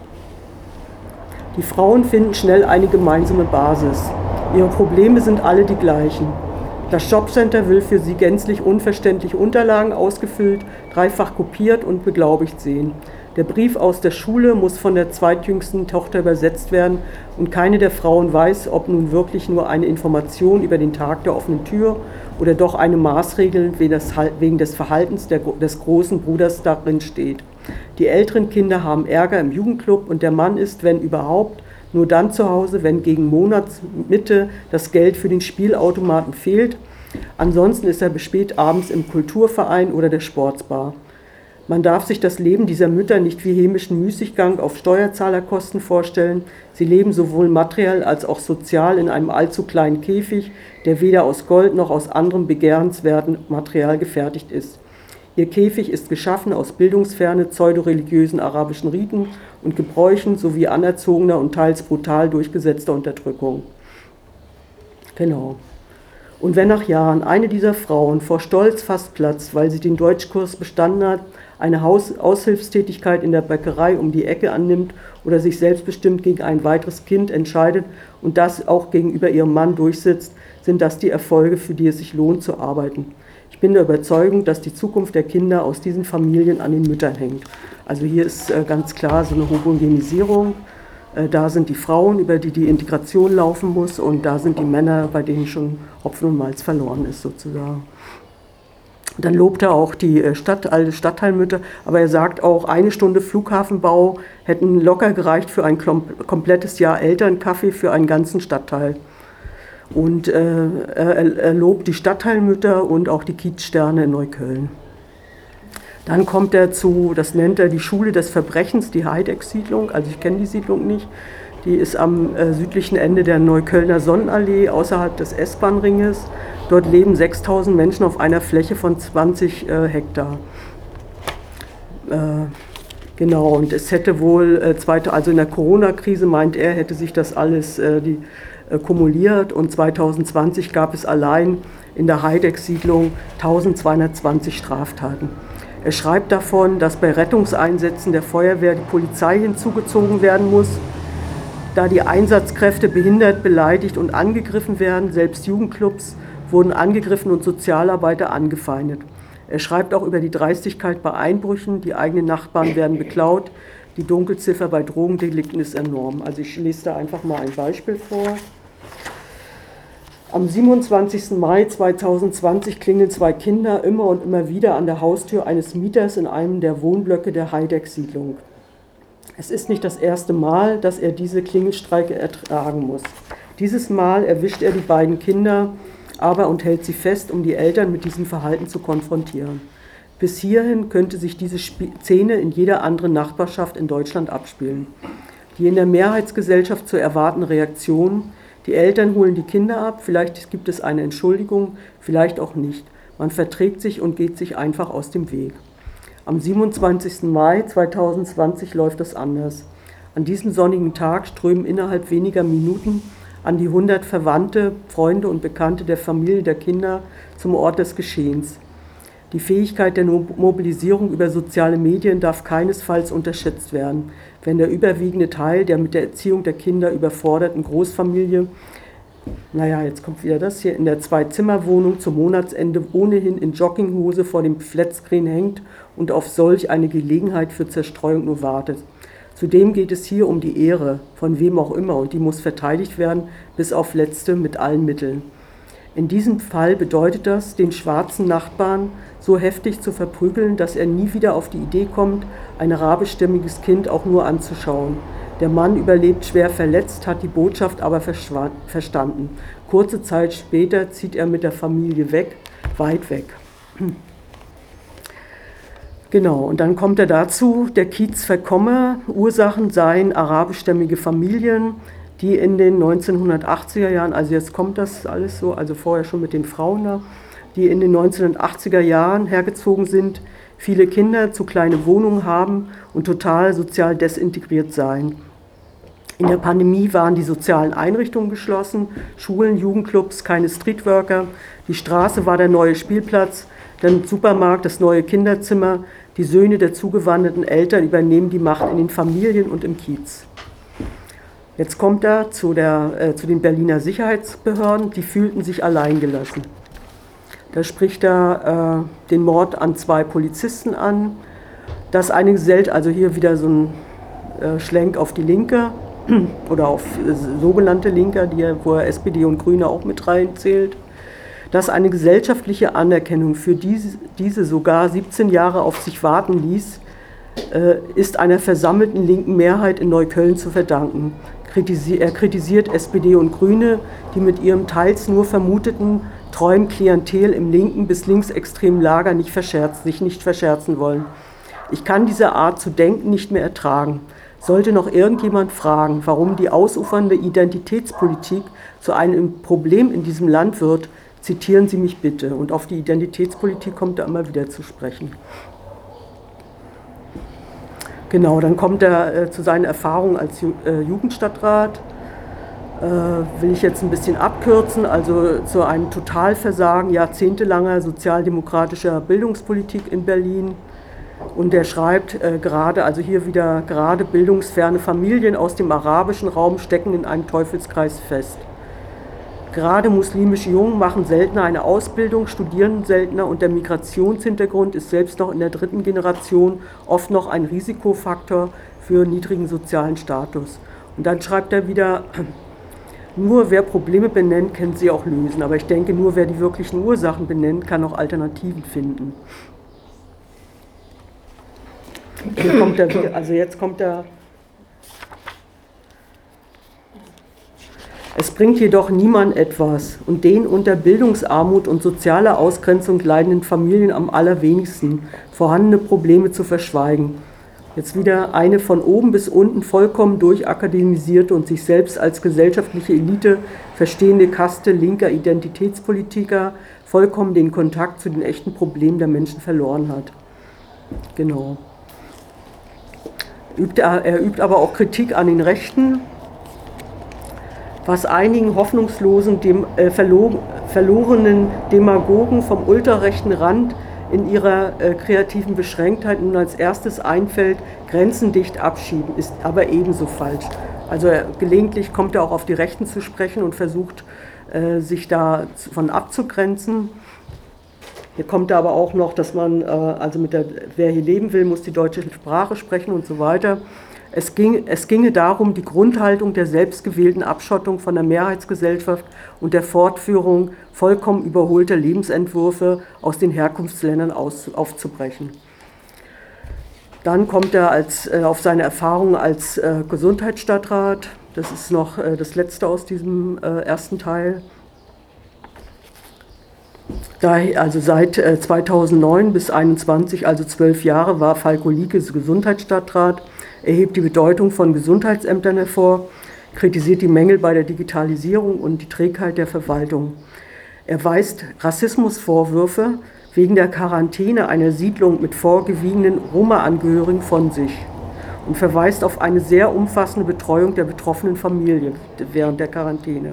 Die Frauen finden schnell eine gemeinsame Basis. Ihre Probleme sind alle die gleichen. Das Jobcenter will für sie gänzlich unverständliche Unterlagen ausgefüllt, dreifach kopiert und beglaubigt sehen. Der Brief aus der Schule muss von der zweitjüngsten Tochter übersetzt werden, und keine der Frauen weiß, ob nun wirklich nur eine Information über den Tag der offenen Tür oder doch eine Maßregel wegen des Verhaltens des großen Bruders darin steht. Die älteren Kinder haben Ärger im Jugendclub, und der Mann ist, wenn überhaupt, nur dann zu Hause, wenn gegen Monatsmitte das Geld für den Spielautomaten fehlt. Ansonsten ist er bis spät abends im Kulturverein oder der Sportsbar. Man darf sich das Leben dieser Mütter nicht wie hämischen Müßiggang auf Steuerzahlerkosten vorstellen. Sie leben sowohl materiell als auch sozial in einem allzu kleinen Käfig, der weder aus Gold noch aus anderem begehrenswerten Material gefertigt ist. Ihr Käfig ist geschaffen aus bildungsferne, pseudoreligiösen arabischen Riten und Gebräuchen sowie anerzogener und teils brutal durchgesetzter Unterdrückung. Genau. Und wenn nach Jahren eine dieser Frauen vor Stolz fast platzt, weil sie den Deutschkurs bestanden hat, eine Haus- Aushilfstätigkeit in der Bäckerei um die Ecke annimmt oder sich selbstbestimmt gegen ein weiteres Kind entscheidet und das auch gegenüber ihrem Mann durchsetzt, sind das die Erfolge, für die es sich lohnt zu arbeiten. Ich bin der Überzeugung, dass die Zukunft der Kinder aus diesen Familien an den Müttern hängt. Also hier ist ganz klar so eine Homogenisierung. Da sind die Frauen, über die die Integration laufen muss, und da sind die Männer, bei denen schon Hopfen und Malz verloren ist sozusagen. Dann lobt er auch die Stadt, alte Stadtteilmütter, aber er sagt auch, eine Stunde Flughafenbau hätten locker gereicht für ein komplettes Jahr Elternkaffee für einen ganzen Stadtteil. Und äh, er, er lobt die Stadtteilmütter und auch die Kiezsterne in Neukölln. Dann kommt er zu, das nennt er die Schule des Verbrechens, die Heideck-Siedlung. Also ich kenne die Siedlung nicht. Die ist am äh, südlichen Ende der Neuköllner Sonnenallee, außerhalb des S-Bahn-Ringes. Dort leben sechstausend Menschen auf einer Fläche von zwanzig äh, Hektar. Äh, genau, und es hätte wohl, äh, zweite, also in der Corona-Krise, meint er, hätte sich das alles äh, die, äh, kumuliert, und zweitausendzwanzig gab es allein in der Heideck-Siedlung eintausendzweihundertzwanzig Straftaten. Er schreibt davon, dass bei Rettungseinsätzen der Feuerwehr die Polizei hinzugezogen werden muss, da die Einsatzkräfte behindert, beleidigt und angegriffen werden. Selbst Jugendclubs wurden angegriffen und Sozialarbeiter angefeindet. Er schreibt auch über die Dreistigkeit bei Einbrüchen, die eigenen Nachbarn werden beklaut, die Dunkelziffer bei Drogendelikten ist enorm. Also ich lese da einfach mal ein Beispiel vor. Am siebenundzwanzigsten Mai zweitausendzwanzig klingeln zwei Kinder immer und immer wieder an der Haustür eines Mieters in einem der Wohnblöcke der Heideck-Siedlung. Es ist nicht das erste Mal, dass er diese Klingelstreike ertragen muss. Dieses Mal erwischt er die beiden Kinder aber und hält sie fest, um die Eltern mit diesem Verhalten zu konfrontieren. Bis hierhin könnte sich diese Szene in jeder anderen Nachbarschaft in Deutschland abspielen. Die in der Mehrheitsgesellschaft zu erwartende Reaktion: die Eltern holen die Kinder ab, vielleicht gibt es eine Entschuldigung, vielleicht auch nicht. Man verträgt sich und geht sich einfach aus dem Weg. Am siebenundzwanzigsten Mai zweitausendzwanzig läuft das anders. An diesem sonnigen Tag strömen innerhalb weniger Minuten an die hundert Verwandte, Freunde und Bekannte der Familie der Kinder zum Ort des Geschehens. Die Fähigkeit der Mobilisierung über soziale Medien darf keinesfalls unterschätzt werden, wenn der überwiegende Teil der mit der Erziehung der Kinder überforderten Großfamilie, naja, jetzt kommt wieder das hier, in der Zwei-Zimmer-Wohnung zum Monatsende ohnehin in Jogginghose vor dem Flatscreen hängt und auf solch eine Gelegenheit für Zerstreuung nur wartet. Zudem geht es hier um die Ehre, von wem auch immer, und die muss verteidigt werden, bis auf Letzte mit allen Mitteln. In diesem Fall bedeutet das, den schwarzen Nachbarn so heftig zu verprügeln, dass er nie wieder auf die Idee kommt, ein arabischstämmiges Kind auch nur anzuschauen. Der Mann überlebt schwer verletzt, hat die Botschaft aber verstanden. Kurze Zeit später zieht er mit der Familie weg, weit weg. Genau, und dann kommt er dazu, der Kiez verkomme, Ursachen seien arabischstämmige Familien, die in den neunzehnhundertachtziger Jahren, also jetzt kommt das alles so, also vorher schon mit den Frauen da, die in den neunzehnhundertachtziger Jahren hergezogen sind, viele Kinder, zu kleine Wohnungen haben und total sozial desintegriert seien. In der Pandemie waren die sozialen Einrichtungen geschlossen, Schulen, Jugendclubs, keine Streetworker, die Straße war der neue Spielplatz, der Supermarkt, das neue Kinderzimmer, die Söhne der zugewanderten Eltern übernehmen die Macht in den Familien und im Kiez. Jetzt kommt er zu, der, äh, zu den Berliner Sicherheitsbehörden, die fühlten sich alleingelassen. Da spricht er äh, den Mord an zwei Polizisten an, dass einige Gesellschaften, also hier wieder so ein äh, Schlenk auf die Linke oder auf äh, sogenannte Linke, die, wo er S P D und Grüne auch mit reinzählt, dass eine gesellschaftliche Anerkennung für diese, diese sogar siebzehn Jahre auf sich warten ließ, äh, ist einer versammelten linken Mehrheit in Neukölln zu verdanken. Er kritisiert S P D und Grüne, die mit ihrem teils nur vermuteten treuen Klientel im linken bis linksextremen Lager nicht verscherzen, sich nicht verscherzen wollen. Ich kann diese Art zu denken nicht mehr ertragen. Sollte noch irgendjemand fragen, warum die ausufernde Identitätspolitik zu einem Problem in diesem Land wird, zitieren Sie mich bitte. Und auf die Identitätspolitik kommt er immer wieder zu sprechen. Genau, dann kommt er äh, zu seinen Erfahrungen als Ju äh, Jugendstadtrat. äh, will ich jetzt ein bisschen abkürzen, also zu einem Totalversagen jahrzehntelanger sozialdemokratischer Bildungspolitik in Berlin. Und er schreibt äh, gerade, also hier wieder gerade bildungsferne Familien aus dem arabischen Raum stecken in einem Teufelskreis fest. Gerade muslimische Jungen machen seltener eine Ausbildung, studieren seltener und der Migrationshintergrund ist selbst noch in der dritten Generation oft noch ein Risikofaktor für niedrigen sozialen Status. Und dann schreibt er wieder, nur wer Probleme benennt, kann sie auch lösen. Aber ich denke, nur wer die wirklichen Ursachen benennt, kann auch Alternativen finden. Hier kommt er wieder, also jetzt kommt er. Es bringt jedoch niemand etwas und den unter Bildungsarmut und sozialer Ausgrenzung leidenden Familien am allerwenigsten, vorhandene Probleme zu verschweigen. Jetzt wieder eine von oben bis unten vollkommen durchakademisierte und sich selbst als gesellschaftliche Elite verstehende Kaste linker Identitätspolitiker vollkommen den Kontakt zu den echten Problemen der Menschen verloren hat. Genau. Er übt aber auch Kritik an den Rechten, was einigen hoffnungslosen, dem, äh, verlorenen Demagogen vom ultrarechten Rand in ihrer äh, kreativen Beschränktheit nun als erstes einfällt, grenzendicht abschieben, ist aber ebenso falsch. Also er, gelegentlich kommt er auch auf die Rechten zu sprechen und versucht, äh, sich davon abzugrenzen. Hier kommt aber auch noch, dass man, äh, also mit der, wer hier leben will, muss die deutsche Sprache sprechen und so weiter. Es, ging, es ginge darum, die Grundhaltung der selbstgewählten Abschottung von der Mehrheitsgesellschaft und der Fortführung vollkommen überholter Lebensentwürfe aus den Herkunftsländern aus, aufzubrechen. Dann kommt er als, äh, auf seine Erfahrungen als äh, Gesundheitsstadtrat. Das ist noch äh, das Letzte aus diesem äh, ersten Teil. Da, also seit äh, zweitausendneun bis zweitausendeinundzwanzig, also zwölf Jahre, war Falko Lieke Gesundheitsstadtrat. Er hebt die Bedeutung von Gesundheitsämtern hervor, kritisiert die Mängel bei der Digitalisierung und die Trägheit der Verwaltung. Er weist Rassismusvorwürfe wegen der Quarantäne einer Siedlung mit vorgewiegenen Roma-Angehörigen von sich und verweist auf eine sehr umfassende Betreuung der betroffenen Familie während der Quarantäne.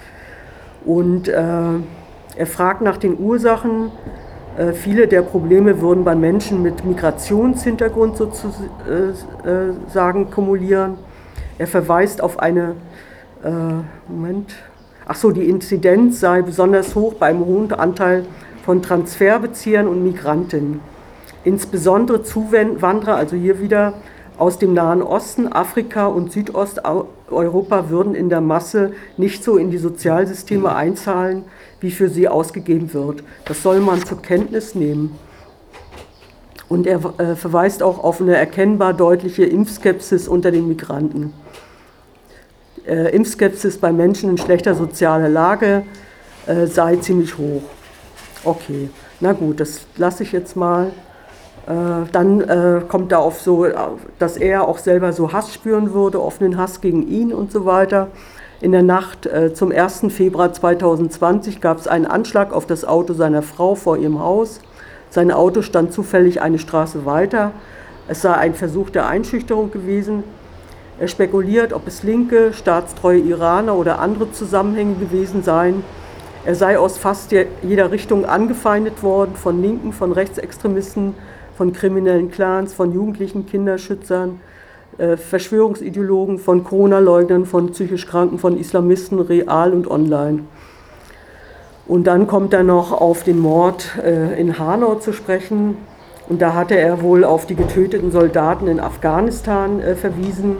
Und äh, er fragt nach den Ursachen. Äh, viele der Probleme würden bei Menschen mit Migrationshintergrund sozusagen kumulieren. Er verweist auf eine, äh, Moment, ach so, die Inzidenz sei besonders hoch bei einem hohen Anteil von Transferbeziehern und Migranten. Insbesondere Zuwanderer, also hier wieder aus dem Nahen Osten, Afrika und Südosteuropa würden in der Masse nicht so in die Sozialsysteme einzahlen, wie für sie ausgegeben wird. Das soll man zur Kenntnis nehmen. Und er äh, verweist auch auf eine erkennbar deutliche Impfskepsis unter den Migranten. Äh, Impfskepsis bei Menschen in schlechter sozialer Lage äh, sei ziemlich hoch. Okay, na gut, das lasse ich jetzt mal. Äh, dann äh, kommt da auf so, dass er auch selber so Hass spüren würde, offenen Hass gegen ihn und so weiter. In der Nacht äh, zum ersten Februar zweitausendzwanzig gab es einen Anschlag auf das Auto seiner Frau vor ihrem Haus. Sein Auto stand zufällig eine Straße weiter. Es sei ein Versuch der Einschüchterung gewesen. Er spekuliert, ob es linke, staatstreue Iraner oder andere Zusammenhänge gewesen seien. Er sei aus fast jeder Richtung angefeindet worden, von Linken, von Rechtsextremisten, von kriminellen Clans, von jugendlichen Kinderschützern, Verschwörungsideologen, von Corona-Leugnern, von psychisch Kranken, von Islamisten, real und online. Und dann kommt er noch auf den Mord in Hanau zu sprechen. Und da hatte er wohl auf die getöteten Soldaten in Afghanistan verwiesen.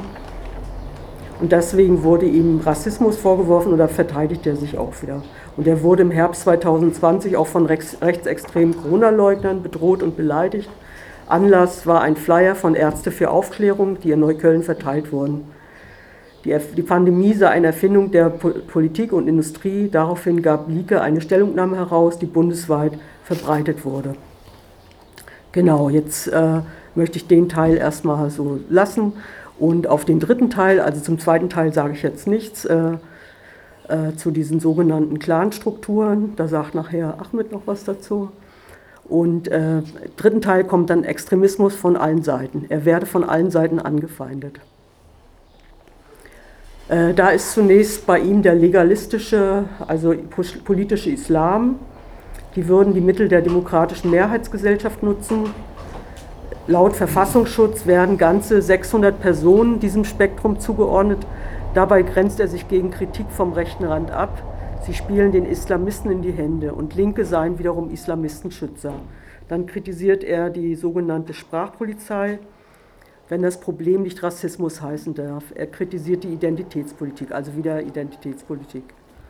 Und deswegen wurde ihm Rassismus vorgeworfen oder verteidigt er sich auch wieder. Und er wurde im Herbst zweitausendzwanzig auch von rechtsextremen Corona-Leugnern bedroht und beleidigt. Anlass war ein Flyer von Ärzte für Aufklärung, die in Neukölln verteilt wurden. Die, die Pandemie sei eine Erfindung der po Politik und Industrie. Daraufhin gab Lieke eine Stellungnahme heraus, die bundesweit verbreitet wurde. Genau, jetzt äh, möchte ich den Teil erstmal so lassen. Und auf den dritten Teil, also zum zweiten Teil sage ich jetzt nichts, äh, äh, zu diesen sogenannten Clanstrukturen. Da sagt nachher Ahmed noch was dazu. Und äh, im dritten Teil kommt dann Extremismus von allen Seiten. Er werde von allen Seiten angefeindet. Äh, da ist zunächst bei ihm der legalistische, also politische Islam. Die würden die Mittel der demokratischen Mehrheitsgesellschaft nutzen. Laut Verfassungsschutz werden ganze sechshundert Personen diesem Spektrum zugeordnet. Dabei grenzt er sich gegen Kritik vom rechten Rand ab. Sie spielen den Islamisten in die Hände und Linke seien wiederum Islamistenschützer. Dann kritisiert er die sogenannte Sprachpolizei, wenn das Problem nicht Rassismus heißen darf. Er kritisiert die Identitätspolitik, also wieder Identitätspolitik.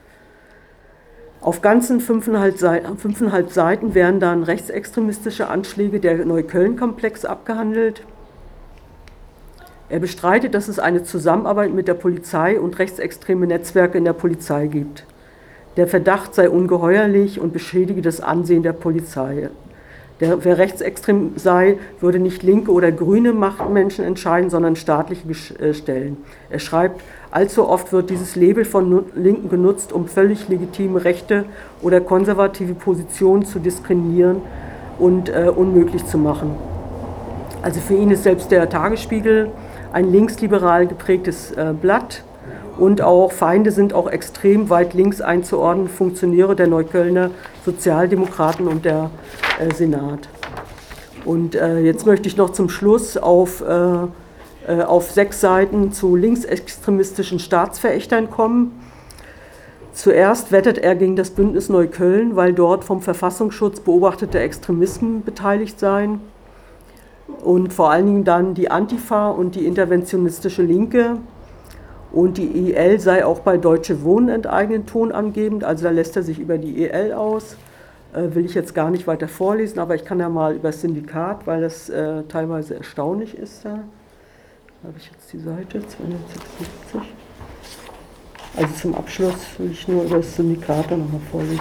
Auf ganzen fünfeinhalb Seiten, fünfeinhalb Seiten werden dann rechtsextremistische Anschläge der Neukölln-Komplex abgehandelt. Er bestreitet, dass es eine Zusammenarbeit mit der Polizei und rechtsextreme Netzwerke in der Polizei gibt. Der Verdacht sei ungeheuerlich und beschädige das Ansehen der Polizei. Der, wer rechtsextrem sei, würde nicht linke oder grüne Machtmenschen entscheiden, sondern staatliche Stellen. Er schreibt, allzu oft wird dieses Label von Linken genutzt, um völlig legitime rechte oder konservative Positionen zu diskriminieren und äh, unmöglich zu machen. Also für ihn ist selbst der Tagesspiegel ein linksliberal geprägtes äh, Blatt. Und auch Feinde sind auch extrem weit links einzuordnen, Funktionäre der Neuköllner Sozialdemokraten und der äh, Senat. Und äh, jetzt möchte ich noch zum Schluss auf, äh, äh, auf sechs Seiten zu linksextremistischen Staatsverächtern kommen. Zuerst wettert er gegen das Bündnis Neukölln, weil dort vom Verfassungsschutz beobachtete Extremisten beteiligt seien. Und vor allen Dingen dann die Antifa und die interventionistische Linke. Und die E L sei auch bei Deutsche Wohnen enteignen tonangebend, also da lässt er sich über die E L aus. Äh, will ich jetzt gar nicht weiter vorlesen, aber ich kann ja mal über das Syndikat, weil das äh, teilweise erstaunlich ist. Da habe ich jetzt die Seite zweihundertsechsundsiebzig. Also zum Abschluss will ich nur über das Syndikat nochmal vorlesen.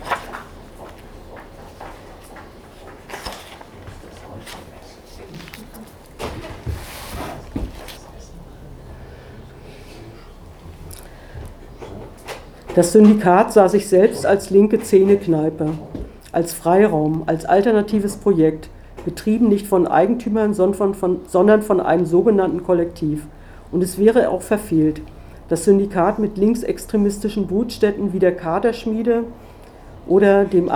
Das Syndikat sah sich selbst als linke Szene-Kneipe, als Freiraum, als alternatives Projekt, betrieben nicht von Eigentümern, sondern von, sondern von einem sogenannten Kollektiv. Und es wäre auch verfehlt. Das Syndikat mit linksextremistischen Brutstätten wie der Kaderschmiede oder dem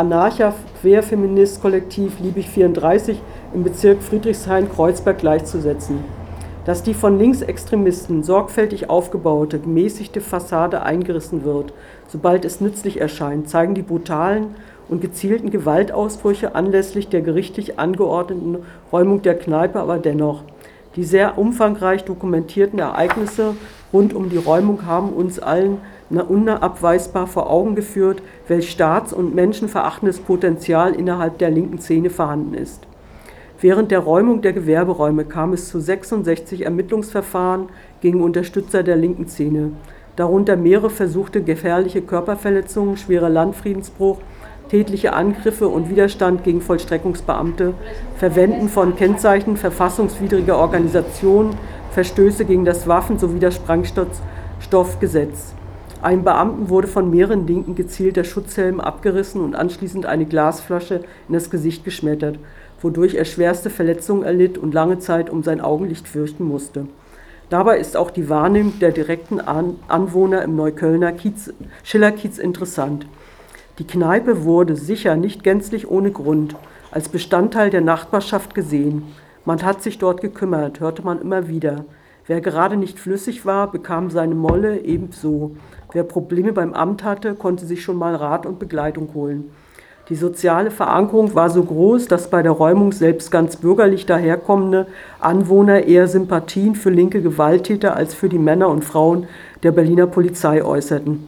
Anarcha-Querfeminist-Kollektiv Liebig vierunddreißig im Bezirk Friedrichshain-Kreuzberg gleichzusetzen. Dass die von Linksextremisten sorgfältig aufgebaute, gemäßigte Fassade eingerissen wird, sobald es nützlich erscheint, zeigen die brutalen und gezielten Gewaltausbrüche anlässlich der gerichtlich angeordneten Räumung der Kneipe aber dennoch. Die sehr umfangreich dokumentierten Ereignisse rund um die Räumung haben uns allen unabweisbar vor Augen geführt, welch staats- und menschenverachtendes Potenzial innerhalb der linken Szene vorhanden ist. Während der Räumung der Gewerberäume kam es zu sechsundsechzig Ermittlungsverfahren gegen Unterstützer der linken Szene, darunter mehrere versuchte gefährliche Körperverletzungen, schwerer Landfriedensbruch, tätliche Angriffe und Widerstand gegen Vollstreckungsbeamte, Verwenden von Kennzeichen verfassungswidriger Organisationen, Verstöße gegen das Waffen- sowie das Sprengstoffgesetz. Einem Beamten wurde von mehreren Linken gezielt der Schutzhelm abgerissen und anschließend eine Glasflasche in das Gesicht geschmettert, wodurch er schwerste Verletzungen erlitt und lange Zeit um sein Augenlicht fürchten musste. Dabei ist auch die Wahrnehmung der direkten Anwohner im Neuköllner Kiez, Schillerkiez interessant. Die Kneipe wurde sicher nicht gänzlich ohne Grund als Bestandteil der Nachbarschaft gesehen. Man hat sich dort gekümmert, hörte man immer wieder. Wer gerade nicht flüssig war, bekam seine Molle ebenso. Wer Probleme beim Amt hatte, konnte sich schon mal Rat und Begleitung holen. Die soziale Verankerung war so groß, dass bei der Räumung selbst ganz bürgerlich daherkommende Anwohner eher Sympathien für linke Gewalttäter als für die Männer und Frauen der Berliner Polizei äußerten.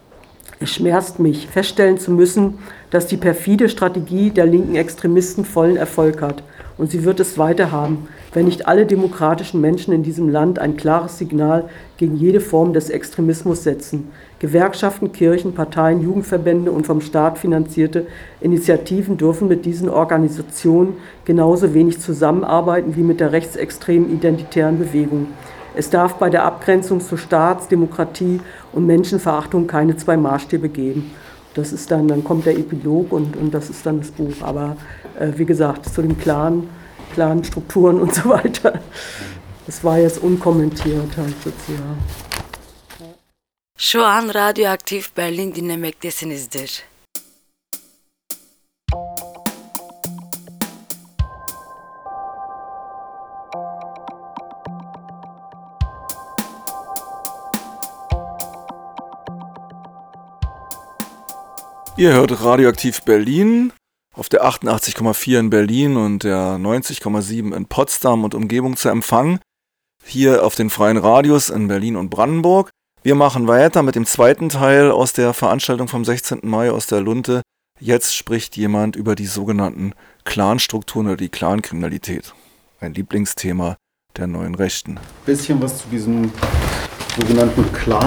Es schmerzt mich, feststellen zu müssen, dass die perfide Strategie der linken Extremisten vollen Erfolg hat. Und sie wird es weiter haben, wenn nicht alle demokratischen Menschen in diesem Land ein klares Signal gegen jede Form des Extremismus setzen. Gewerkschaften, Kirchen, Parteien, Jugendverbände und vom Staat finanzierte Initiativen dürfen mit diesen Organisationen genauso wenig zusammenarbeiten wie mit der rechtsextremen identitären Bewegung. Es darf bei der Abgrenzung zu Staats-, Demokratie und Menschenverachtung keine zwei Maßstäbe geben. Das ist dann, dann kommt der Epilog und, und das ist dann das Buch. Aber äh, wie gesagt, zu den klaren, klaren Strukturen und so weiter, das war jetzt unkommentiert halt sozusagen. Şu an Radyoaktif Berlin dinlemektesinizdir. Ihr hört Radioaktiv Berlin auf der achtundachtzig Komma vier in Berlin und der neunzig Komma sieben in Potsdam und Umgebung zu empfangen. Hier auf den freien Radios in Berlin und Brandenburg. Wir machen weiter mit dem zweiten Teil aus der Veranstaltung vom sechzehnten Mai aus der Lunte. Jetzt spricht jemand über die sogenannten Clanstrukturen oder die Clankriminalität. Ein Lieblingsthema der neuen Rechten. Bisschen was zu diesem sogenannten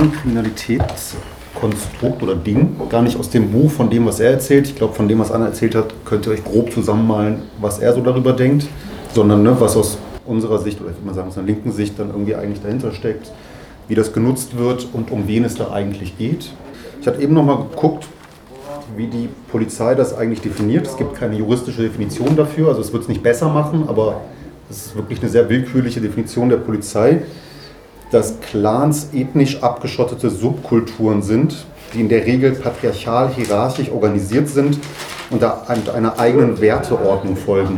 Clankriminalitätskonstrukt oder Ding. Gar nicht aus dem Buch, von dem, was er erzählt. Ich glaube, von dem, was Anna erzählt hat, könnt ihr euch grob zusammenmalen, was er so darüber denkt. Sondern ne, was aus unserer Sicht, oder ich würde mal sagen aus einer linken Sicht, dann irgendwie eigentlich dahinter steckt. Wie das genutzt wird und um wen es da eigentlich geht. Ich hatte eben noch mal geguckt, wie die Polizei das eigentlich definiert. Es gibt keine juristische Definition dafür, also es wird es nicht besser machen, aber es ist wirklich eine sehr willkürliche Definition der Polizei, dass Clans ethnisch abgeschottete Subkulturen sind, die in der Regel patriarchal, hierarchisch organisiert sind und da einer eigenen Werteordnung folgen.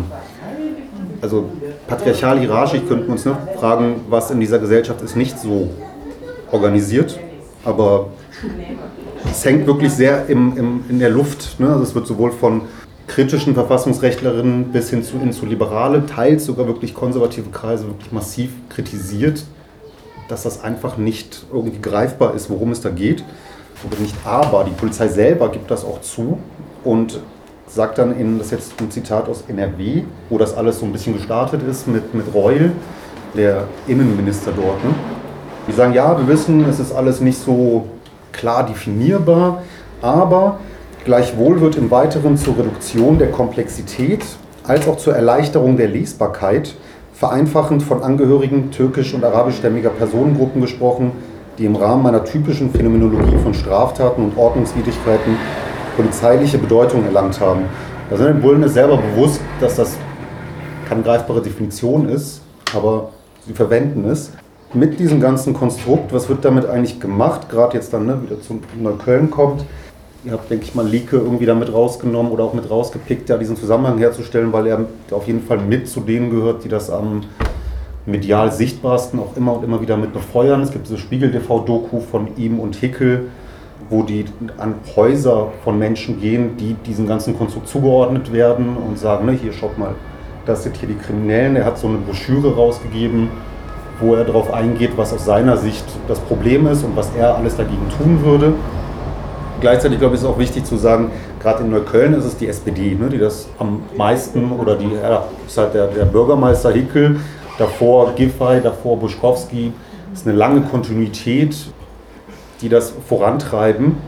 Also patriarchal, hierarchisch könnten wir uns ne, fragen, was in dieser Gesellschaft ist nicht so organisiert, aber es hängt wirklich sehr im, im, in der Luft. Ne? Also es wird sowohl von kritischen Verfassungsrechtlerinnen bis hin zu, hin zu liberale, teils sogar wirklich konservative Kreise wirklich massiv kritisiert, dass das einfach nicht irgendwie greifbar ist, worum es da geht. Oder nicht aber, die Polizei selber gibt das auch zu und sagt dann, in, das ist jetzt ein Zitat aus N R W, wo das alles so ein bisschen gestartet ist mit, mit Reul, der Innenminister dort. Ne? Die sagen, ja, wir wissen, es ist alles nicht so klar definierbar, aber gleichwohl wird im Weiteren zur Reduktion der Komplexität als auch zur Erleichterung der Lesbarkeit vereinfachend von Angehörigen türkisch- und arabischstämmiger Personengruppen gesprochen, die im Rahmen einer typischen Phänomenologie von Straftaten und Ordnungswidrigkeiten polizeiliche Bedeutung erlangt haben. Da sind den Bullen es selber bewusst, dass das keine greifbare Definition ist, aber sie verwenden es. Mit diesem ganzen Konstrukt, was wird damit eigentlich gemacht, gerade jetzt dann ne, wieder zu Neukölln kommt. Ihr habt, denke ich mal, Lieke irgendwie damit rausgenommen oder auch mit rausgepickt, ja, diesen Zusammenhang herzustellen, weil er auf jeden Fall mit zu denen gehört, die das am medial sichtbarsten auch immer und immer wieder mit befeuern. Es gibt diese Spiegel-T V-Doku von ihm und Hickel, wo die an Häuser von Menschen gehen, die diesem ganzen Konstrukt zugeordnet werden und sagen, ne, hier schaut mal, das sind hier die Kriminellen. Er hat so eine Broschüre rausgegeben, wo er darauf eingeht, was aus seiner Sicht das Problem ist und was er alles dagegen tun würde. Gleichzeitig, glaube ich, ist auch wichtig zu sagen, gerade in Neukölln ist es die S P D, ne, die das am meisten, oder die, ja, ist halt der, der Bürgermeister Hickel, davor Giffey, davor Buschkowski. Das ist eine lange Kontinuität, die das vorantreiben.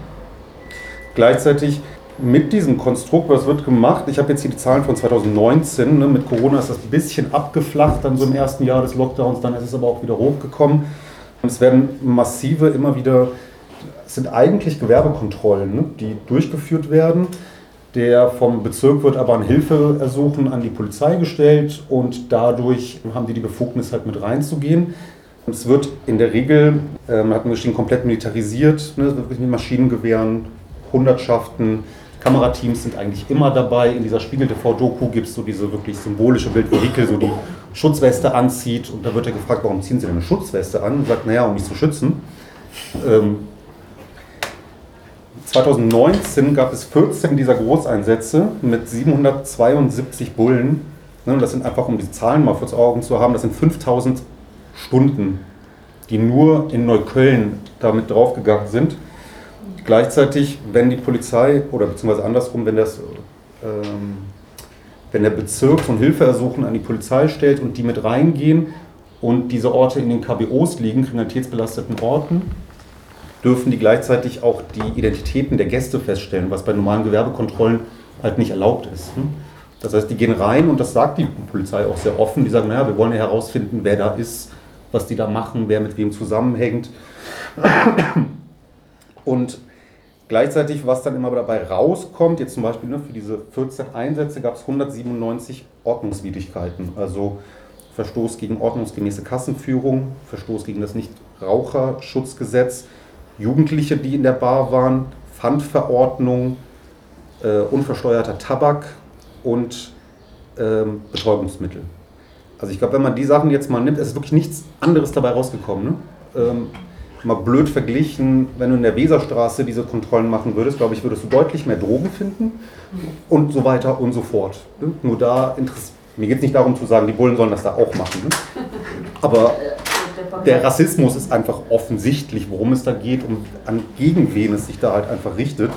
Gleichzeitig mit diesem Konstrukt, was wird gemacht? Ich habe jetzt hier die Zahlen von zweitausendneunzehn, ne, mit Corona ist das ein bisschen abgeflacht, dann so im ersten Jahr des Lockdowns, dann ist es aber auch wieder hochgekommen. Und es werden massive, immer wieder, es sind eigentlich Gewerbekontrollen, ne, die durchgeführt werden. Der vom Bezirk wird aber ein Hilfeersuchen an die Polizei gestellt und dadurch haben die die Befugnis halt mit reinzugehen. Es wird in der Regel, ähm, hat man geschrieben, komplett militarisiert, ne, wirklich mit Maschinengewehren, Hundertschaften, Kamerateams sind eigentlich immer dabei. In dieser Spiegel-T V-Doku gibt es so diese wirklich symbolische Bild, wie Hickel so die Schutzweste anzieht. Und da wird er gefragt, warum ziehen Sie denn eine Schutzweste an? Und sagt, naja, um mich zu schützen. Ähm, zweitausendneunzehn gab es vierzehn dieser Großeinsätze mit siebenhundertzweiundsiebzig Bullen. Ne, das sind einfach, um die Zahlen mal vor Augen zu haben, das sind fünftausend Stunden, die nur in Neukölln damit draufgegangen sind. Gleichzeitig, wenn die Polizei, oder beziehungsweise andersrum, wenn, das, ähm, wenn der Bezirk so ein Hilfeersuchen an die Polizei stellt und die mit reingehen und diese Orte in den K B Os liegen, kriminalitätsbelasteten Orten, dürfen die gleichzeitig auch die Identitäten der Gäste feststellen, was bei normalen Gewerbekontrollen halt nicht erlaubt ist. Das heißt, die gehen rein und das sagt die Polizei auch sehr offen. Die sagen, naja, wir wollen ja herausfinden, wer da ist, was die da machen, wer mit wem zusammenhängt. Und gleichzeitig, was dann immer dabei rauskommt, jetzt zum Beispiel ne, für diese vierzehn Einsätze gab es hundertsiebenundneunzig Ordnungswidrigkeiten, also Verstoß gegen ordnungsgemäße Kassenführung, Verstoß gegen das Nichtraucherschutzgesetz, Jugendliche, die in der Bar waren, Pfandverordnung, äh, unversteuerter Tabak und ähm, Betäubungsmittel. Also ich glaube, wenn man die Sachen jetzt mal nimmt, es ist wirklich nichts anderes dabei rausgekommen. Ne? Ähm, mal blöd verglichen, wenn du in der Weserstraße diese Kontrollen machen würdest, glaube ich, würdest du deutlich mehr Drogen finden und so weiter und so fort. Ne? Nur da, mir geht es nicht darum zu sagen, die Bullen sollen das da auch machen. Ne? Aber der Rassismus ist einfach offensichtlich, worum es da geht und an gegen wen es sich da halt einfach richtet.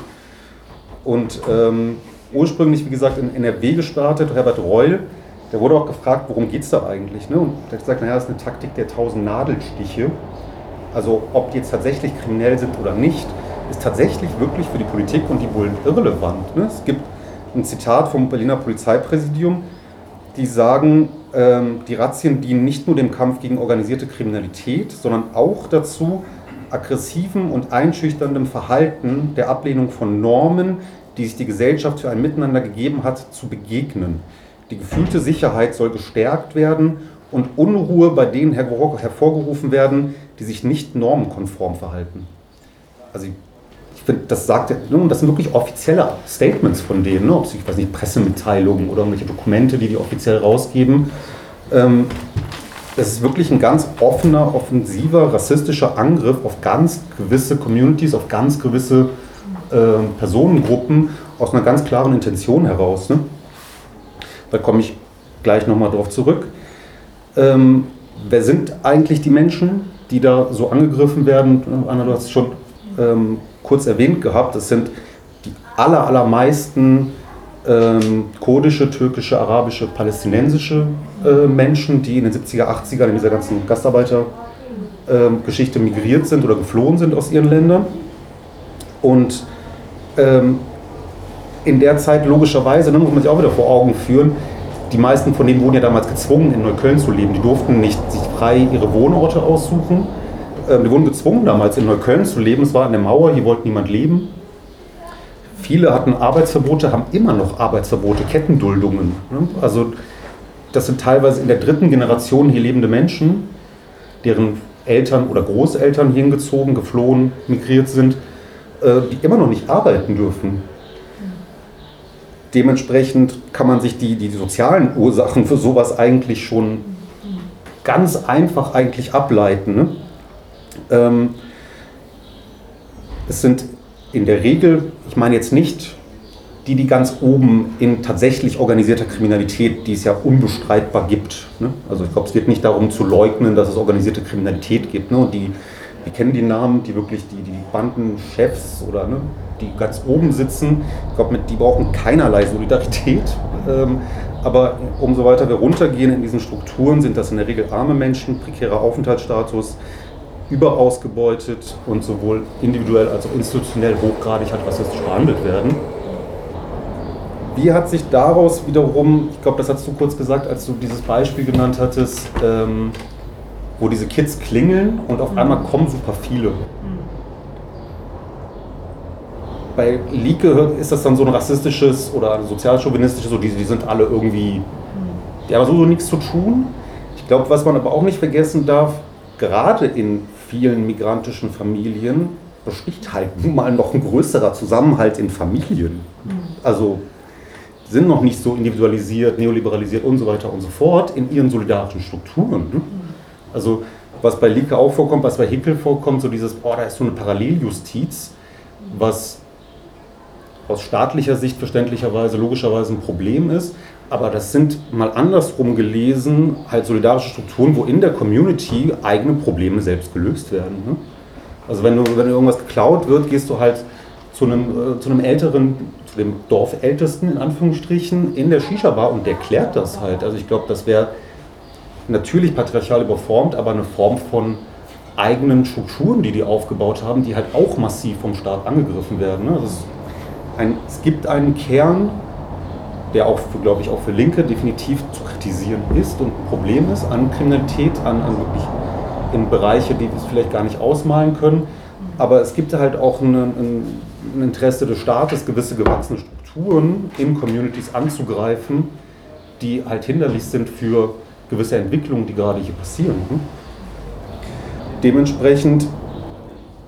Und ähm, ursprünglich, wie gesagt, in N R W gestartet, Herbert Reul, der wurde auch gefragt, worum geht es da eigentlich? Ne? Und der hat gesagt, naja, das ist eine Taktik der tausend Nadelstiche. Also ob die jetzt tatsächlich kriminell sind oder nicht, ist tatsächlich wirklich für die Politik und die Bullen irrelevant. Ne? Es gibt ein Zitat vom Berliner Polizeipräsidium, die sagen, ähm, die Razzien dienen nicht nur dem Kampf gegen organisierte Kriminalität, sondern auch dazu, aggressivem und einschüchterndem Verhalten der Ablehnung von Normen, die sich die Gesellschaft für ein Miteinander gegeben hat, zu begegnen. Die gefühlte Sicherheit soll gestärkt werden und Unruhe bei denen hervorgerufen werden, die sich nicht normenkonform verhalten. Also ich, ich finde, das sagt, das sind wirklich offizielle Statements von denen, ne? Ob es, ich weiß nicht, Pressemitteilungen oder irgendwelche Dokumente, die die offiziell rausgeben. Ähm, es ist wirklich ein ganz offener, offensiver, rassistischer Angriff auf ganz gewisse Communities, auf ganz gewisse äh, Personengruppen aus einer ganz klaren Intention heraus. Ne? Da komme ich gleich nochmal drauf zurück. Ähm, wer sind eigentlich die Menschen, die da so angegriffen werden? Anna, du hast es schon ähm, kurz erwähnt gehabt. Das sind die aller, allermeisten ähm, kurdische, türkische, arabische, palästinensische äh, Menschen, die in den siebziger, achtziger in dieser ganzen Gastarbeitergeschichte ähm, migriert sind oder geflohen sind aus ihren Ländern. Und ähm, in der Zeit logischerweise, ne, muss man sich auch wieder vor Augen führen, die meisten von denen wurden ja damals gezwungen, in Neukölln zu leben. Die durften nicht sich frei ihre Wohnorte aussuchen. Ähm, die wurden gezwungen, damals in Neukölln zu leben. Es war an der Mauer, hier wollte niemand leben. Viele hatten Arbeitsverbote, haben immer noch Arbeitsverbote, Kettenduldungen. Ne? Also das sind teilweise in der dritten Generation hier lebende Menschen, deren Eltern oder Großeltern hier hingezogen, geflohen, migriert sind, äh, die immer noch nicht arbeiten dürfen. Dementsprechend kann man sich die, die sozialen Ursachen für sowas eigentlich schon ganz einfach eigentlich ableiten. Ne? Ähm, es sind in der Regel, ich meine jetzt nicht die, die ganz oben in tatsächlich organisierter Kriminalität, die es ja unbestreitbar gibt. Ne? Also ich glaube, es wird nicht darum zu leugnen, dass es organisierte Kriminalität gibt. Ne? Und die, wir kennen die Namen, die wirklich die, die Bandenchefs oder ne, die ganz oben sitzen. Ich glaube, die brauchen keinerlei Solidarität. Ähm, aber umso weiter wir runtergehen in diesen Strukturen, sind das in der Regel arme Menschen, prekärer Aufenthaltsstatus, überausgebeutet und sowohl individuell als auch institutionell hochgradig halt rassistisch behandelt werden. Wie hat sich daraus wiederum, ich glaube, das hast du kurz gesagt, als du dieses Beispiel genannt hattest, ähm, wo diese Kids klingeln und auf einmal kommen super viele. Bei Lieke ist das dann so ein rassistisches oder ein sozialchauvinistisches, so die, die sind alle irgendwie, die haben so, so nichts zu tun. Ich glaube, was man aber auch nicht vergessen darf, gerade in vielen migrantischen Familien besticht halt nun mal noch ein größerer Zusammenhalt in Familien. Also sind noch nicht so individualisiert, neoliberalisiert und so weiter und so fort in ihren solidarischen Strukturen. Ne? Also was bei Lieke auch vorkommt, was bei Hickel vorkommt, so dieses, oh, da ist so eine Paralleljustiz, was aus staatlicher Sicht verständlicherweise, logischerweise ein Problem ist, aber das sind mal andersrum gelesen, halt solidarische Strukturen, wo in der Community eigene Probleme selbst gelöst werden. Ne? Also wenn du, wenn irgendwas geklaut wird, gehst du halt zu einem, äh, zu einem älteren, zu dem Dorfältesten in Anführungsstrichen in der Shisha-Bar und der klärt das halt. Also ich glaube, das wäre natürlich patriarchal überformt, aber eine Form von eigenen Strukturen, die die aufgebaut haben, die halt auch massiv vom Staat angegriffen werden. Ne? Also es, ein, es gibt einen Kern, der auch, glaube ich, auch für Linke definitiv zu kritisieren ist und ein Problem ist an Kriminalität, an, an wirklich in Bereiche, die wir es vielleicht gar nicht ausmalen können. Aber es gibt halt auch ein, ein, ein Interesse des Staates, gewisse gewachsene Strukturen in Communities anzugreifen, die halt hinderlich sind für gewisse Entwicklungen, die gerade hier passieren. Dementsprechend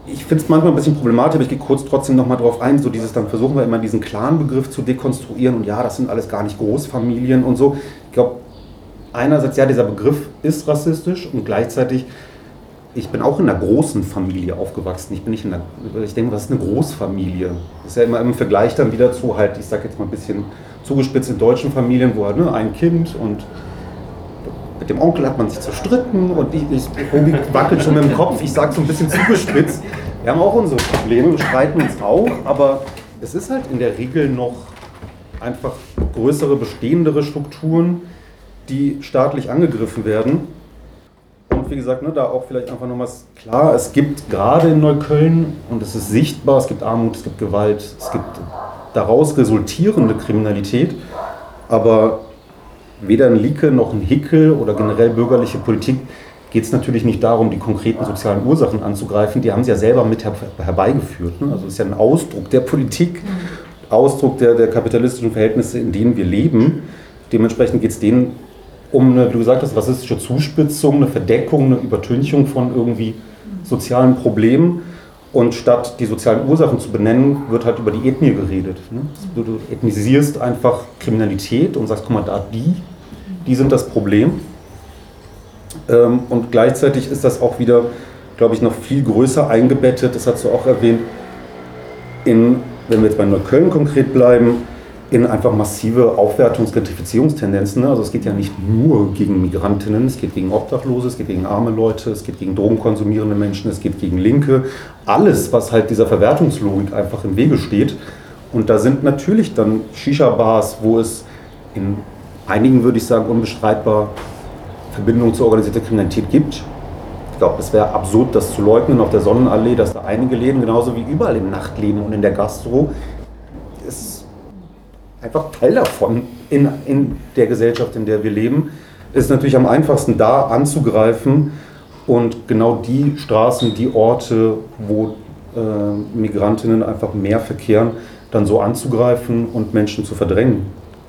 Ich finde es manchmal ein bisschen problematisch, aber ich gehe kurz trotzdem nochmal drauf ein, so dieses, dann versuchen wir immer diesen Clan-Begriff zu dekonstruieren und ja, das sind alles gar nicht Großfamilien und so. Ich glaube, einerseits, ja, dieser Begriff ist rassistisch und gleichzeitig, ich bin auch in einer großen Familie aufgewachsen. Ich bin nicht in einer, ich denke, was ist eine Großfamilie? Das ist ja immer im Vergleich dann wieder zu halt, ich sage jetzt mal ein bisschen zugespitzt in deutschen Familien, wo halt ne, ein Kind und mit dem Onkel hat man sich zerstritten und ich, ich Obi wackelt schon mit dem Kopf, ich sage so ein bisschen zugespitzt. Wir haben auch unsere Probleme, wir streiten uns auch, aber es ist halt in der Regel noch einfach größere, bestehendere Strukturen, die staatlich angegriffen werden. Und wie gesagt, ne, da auch vielleicht einfach nochmal klar, es gibt gerade in Neukölln, und es ist sichtbar, es gibt Armut, es gibt Gewalt, es gibt daraus resultierende Kriminalität, aber weder ein Lieke noch ein Hickel oder generell bürgerliche Politik geht es natürlich nicht darum, die konkreten sozialen Ursachen anzugreifen. Die haben sie ja selber mit her- herbeigeführt. Ne? Also es ist ja ein Ausdruck der Politik, Ausdruck der, der kapitalistischen Verhältnisse, in denen wir leben. Dementsprechend geht es denen um eine, wie du gesagt hast, rassistische Zuspitzung, eine Verdeckung, eine Übertünchung von irgendwie sozialen Problemen. Und statt die sozialen Ursachen zu benennen, wird halt über die Ethnie geredet. Ne? Du, du ethnisierst einfach Kriminalität und sagst, guck mal, da die, die sind das Problem. Ähm, und gleichzeitig ist das auch wieder, glaube ich, noch viel größer eingebettet, das hast du auch erwähnt, in, wenn wir jetzt bei Neukölln konkret bleiben, in einfach massive Aufwertungs-, Gentrifizierungstendenzen. Also es geht ja nicht nur gegen Migrantinnen, es geht gegen Obdachlose, es geht gegen arme Leute, es geht gegen drogenkonsumierende Menschen, es geht gegen Linke. Alles, was halt dieser Verwertungslogik einfach im Wege steht. Und da sind natürlich dann Shisha-Bars, wo es in einigen, würde ich sagen, unbestreitbar Verbindungen zur organisierten Kriminalität gibt. Ich glaube, es wäre absurd, das zu leugnen auf der Sonnenallee, dass da einige Läden, genauso wie überall im Nachtleben und in der Gastro, ist einfach Teil davon in, in der Gesellschaft, in der wir leben. Es ist natürlich am einfachsten, da anzugreifen und genau die Straßen, die Orte, wo äh, Migrantinnen einfach mehr verkehren, dann so anzugreifen und Menschen zu verdrängen.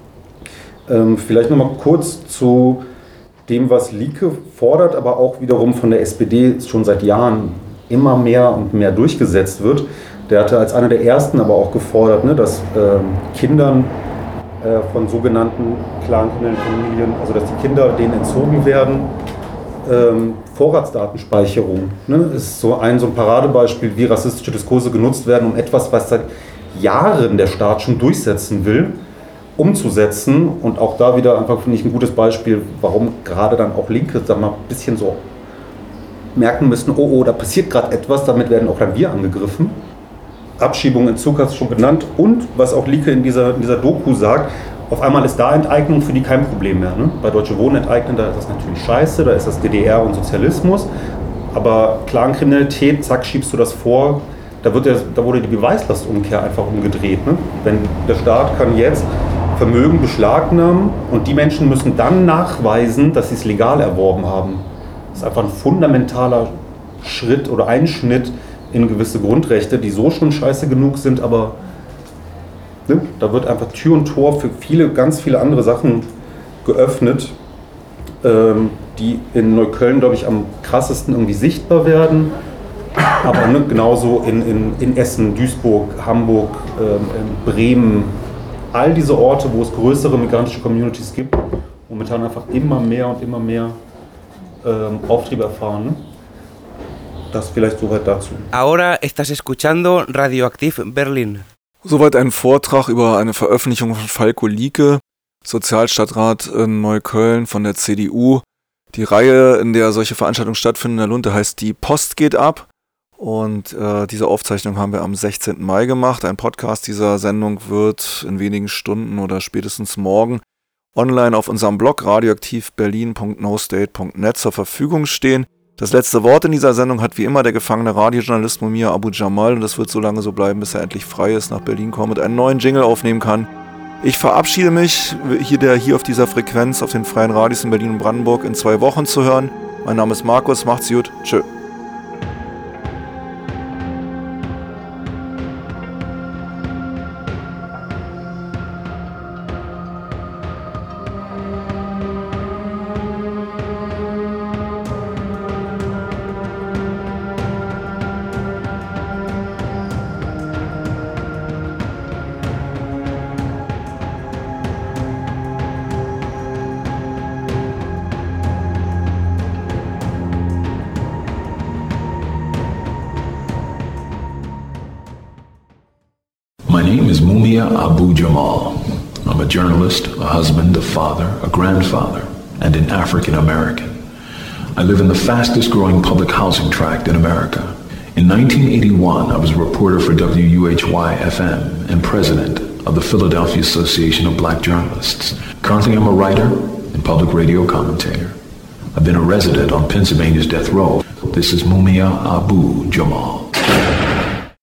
Ähm, vielleicht nochmal kurz zu dem, was Lieke fordert, aber auch wiederum von der S P D schon seit Jahren immer mehr und mehr durchgesetzt wird. Der hatte als einer der ersten aber auch gefordert, ne, dass ähm, Kindern äh, von sogenannten clankriminellen Familien, also dass die Kinder denen entzogen werden, ähm, Vorratsdatenspeicherung. Ne, ist so ein, so ein Paradebeispiel, wie rassistische Diskurse genutzt werden, um etwas, was seit Jahren der Staat schon durchsetzen will, umzusetzen. Und auch da wieder einfach, finde ich, ein gutes Beispiel, warum gerade dann auch Linke, sag mal, ein bisschen so merken müssen, oh, oh, da passiert gerade etwas, damit werden auch dann wir angegriffen. Abschiebung, Entzug hast du schon genannt. Und was auch Lieke in dieser, in dieser Doku sagt, auf einmal ist da Enteignung für die kein Problem mehr. Ne? Bei Deutsche Wohnen enteignen, da ist das natürlich scheiße, da ist das D D R und Sozialismus. Aber Clankriminalität, zack, schiebst du das vor. Da, wird der, da wurde die Beweislastumkehr einfach umgedreht. Ne? Wenn der Staat kann jetzt Vermögen beschlagnahmen und die Menschen müssen dann nachweisen, dass sie es legal erworben haben. Das ist einfach ein fundamentaler Schritt oder Einschnitt in gewisse Grundrechte, die so schon scheiße genug sind, aber ne, da wird einfach Tür und Tor für viele, ganz viele andere Sachen geöffnet, ähm, die in Neukölln, glaube ich, am krassesten irgendwie sichtbar werden. Aber ne, genauso in, in, in Essen, Duisburg, Hamburg, ähm, Bremen, all diese Orte, wo es größere migrantische Communities gibt, momentan einfach immer mehr und immer mehr ähm, Auftrieb erfahren. Ne? Das vielleicht soweit dazu. Ahora estás escuchando Radioaktiv Berlin. Soweit ein Vortrag über eine Veröffentlichung von Falko Lieke, Sozialstadtrat in Neukölln von der C D U. Die Reihe, in der solche Veranstaltungen stattfinden in der Lunte, heißt Die Post geht ab. Und äh, diese Aufzeichnung haben wir am sechzehnten Mai gemacht. Ein Podcast dieser Sendung wird in wenigen Stunden oder spätestens morgen online auf unserem Blog radioaktiv berlin punkt no state punkt net zur Verfügung stehen. Das letzte Wort in dieser Sendung hat wie immer der gefangene Radiojournalist Mumia Abu Jamal und das wird so lange so bleiben, bis er endlich frei ist, nach Berlin kommt und einen neuen Jingle aufnehmen kann. Ich verabschiede mich, hier, der, hier auf dieser Frequenz auf den freien Radios in Berlin und Brandenburg in zwei Wochen zu hören. Mein Name ist Markus, macht's gut, tschö. My name is Mumia Abu Jamal. I'm a journalist, a husband, a father, a grandfather, and an African American. I live in the fastest growing public housing tract in America. In nineteen eighty-one, I was a reporter for W U H Y F M and president of the Philadelphia Association of Black Journalists. Currently, I'm a writer and public radio commentator. I've been a resident on Pennsylvania's death row. This is Mumia Abu Jamal.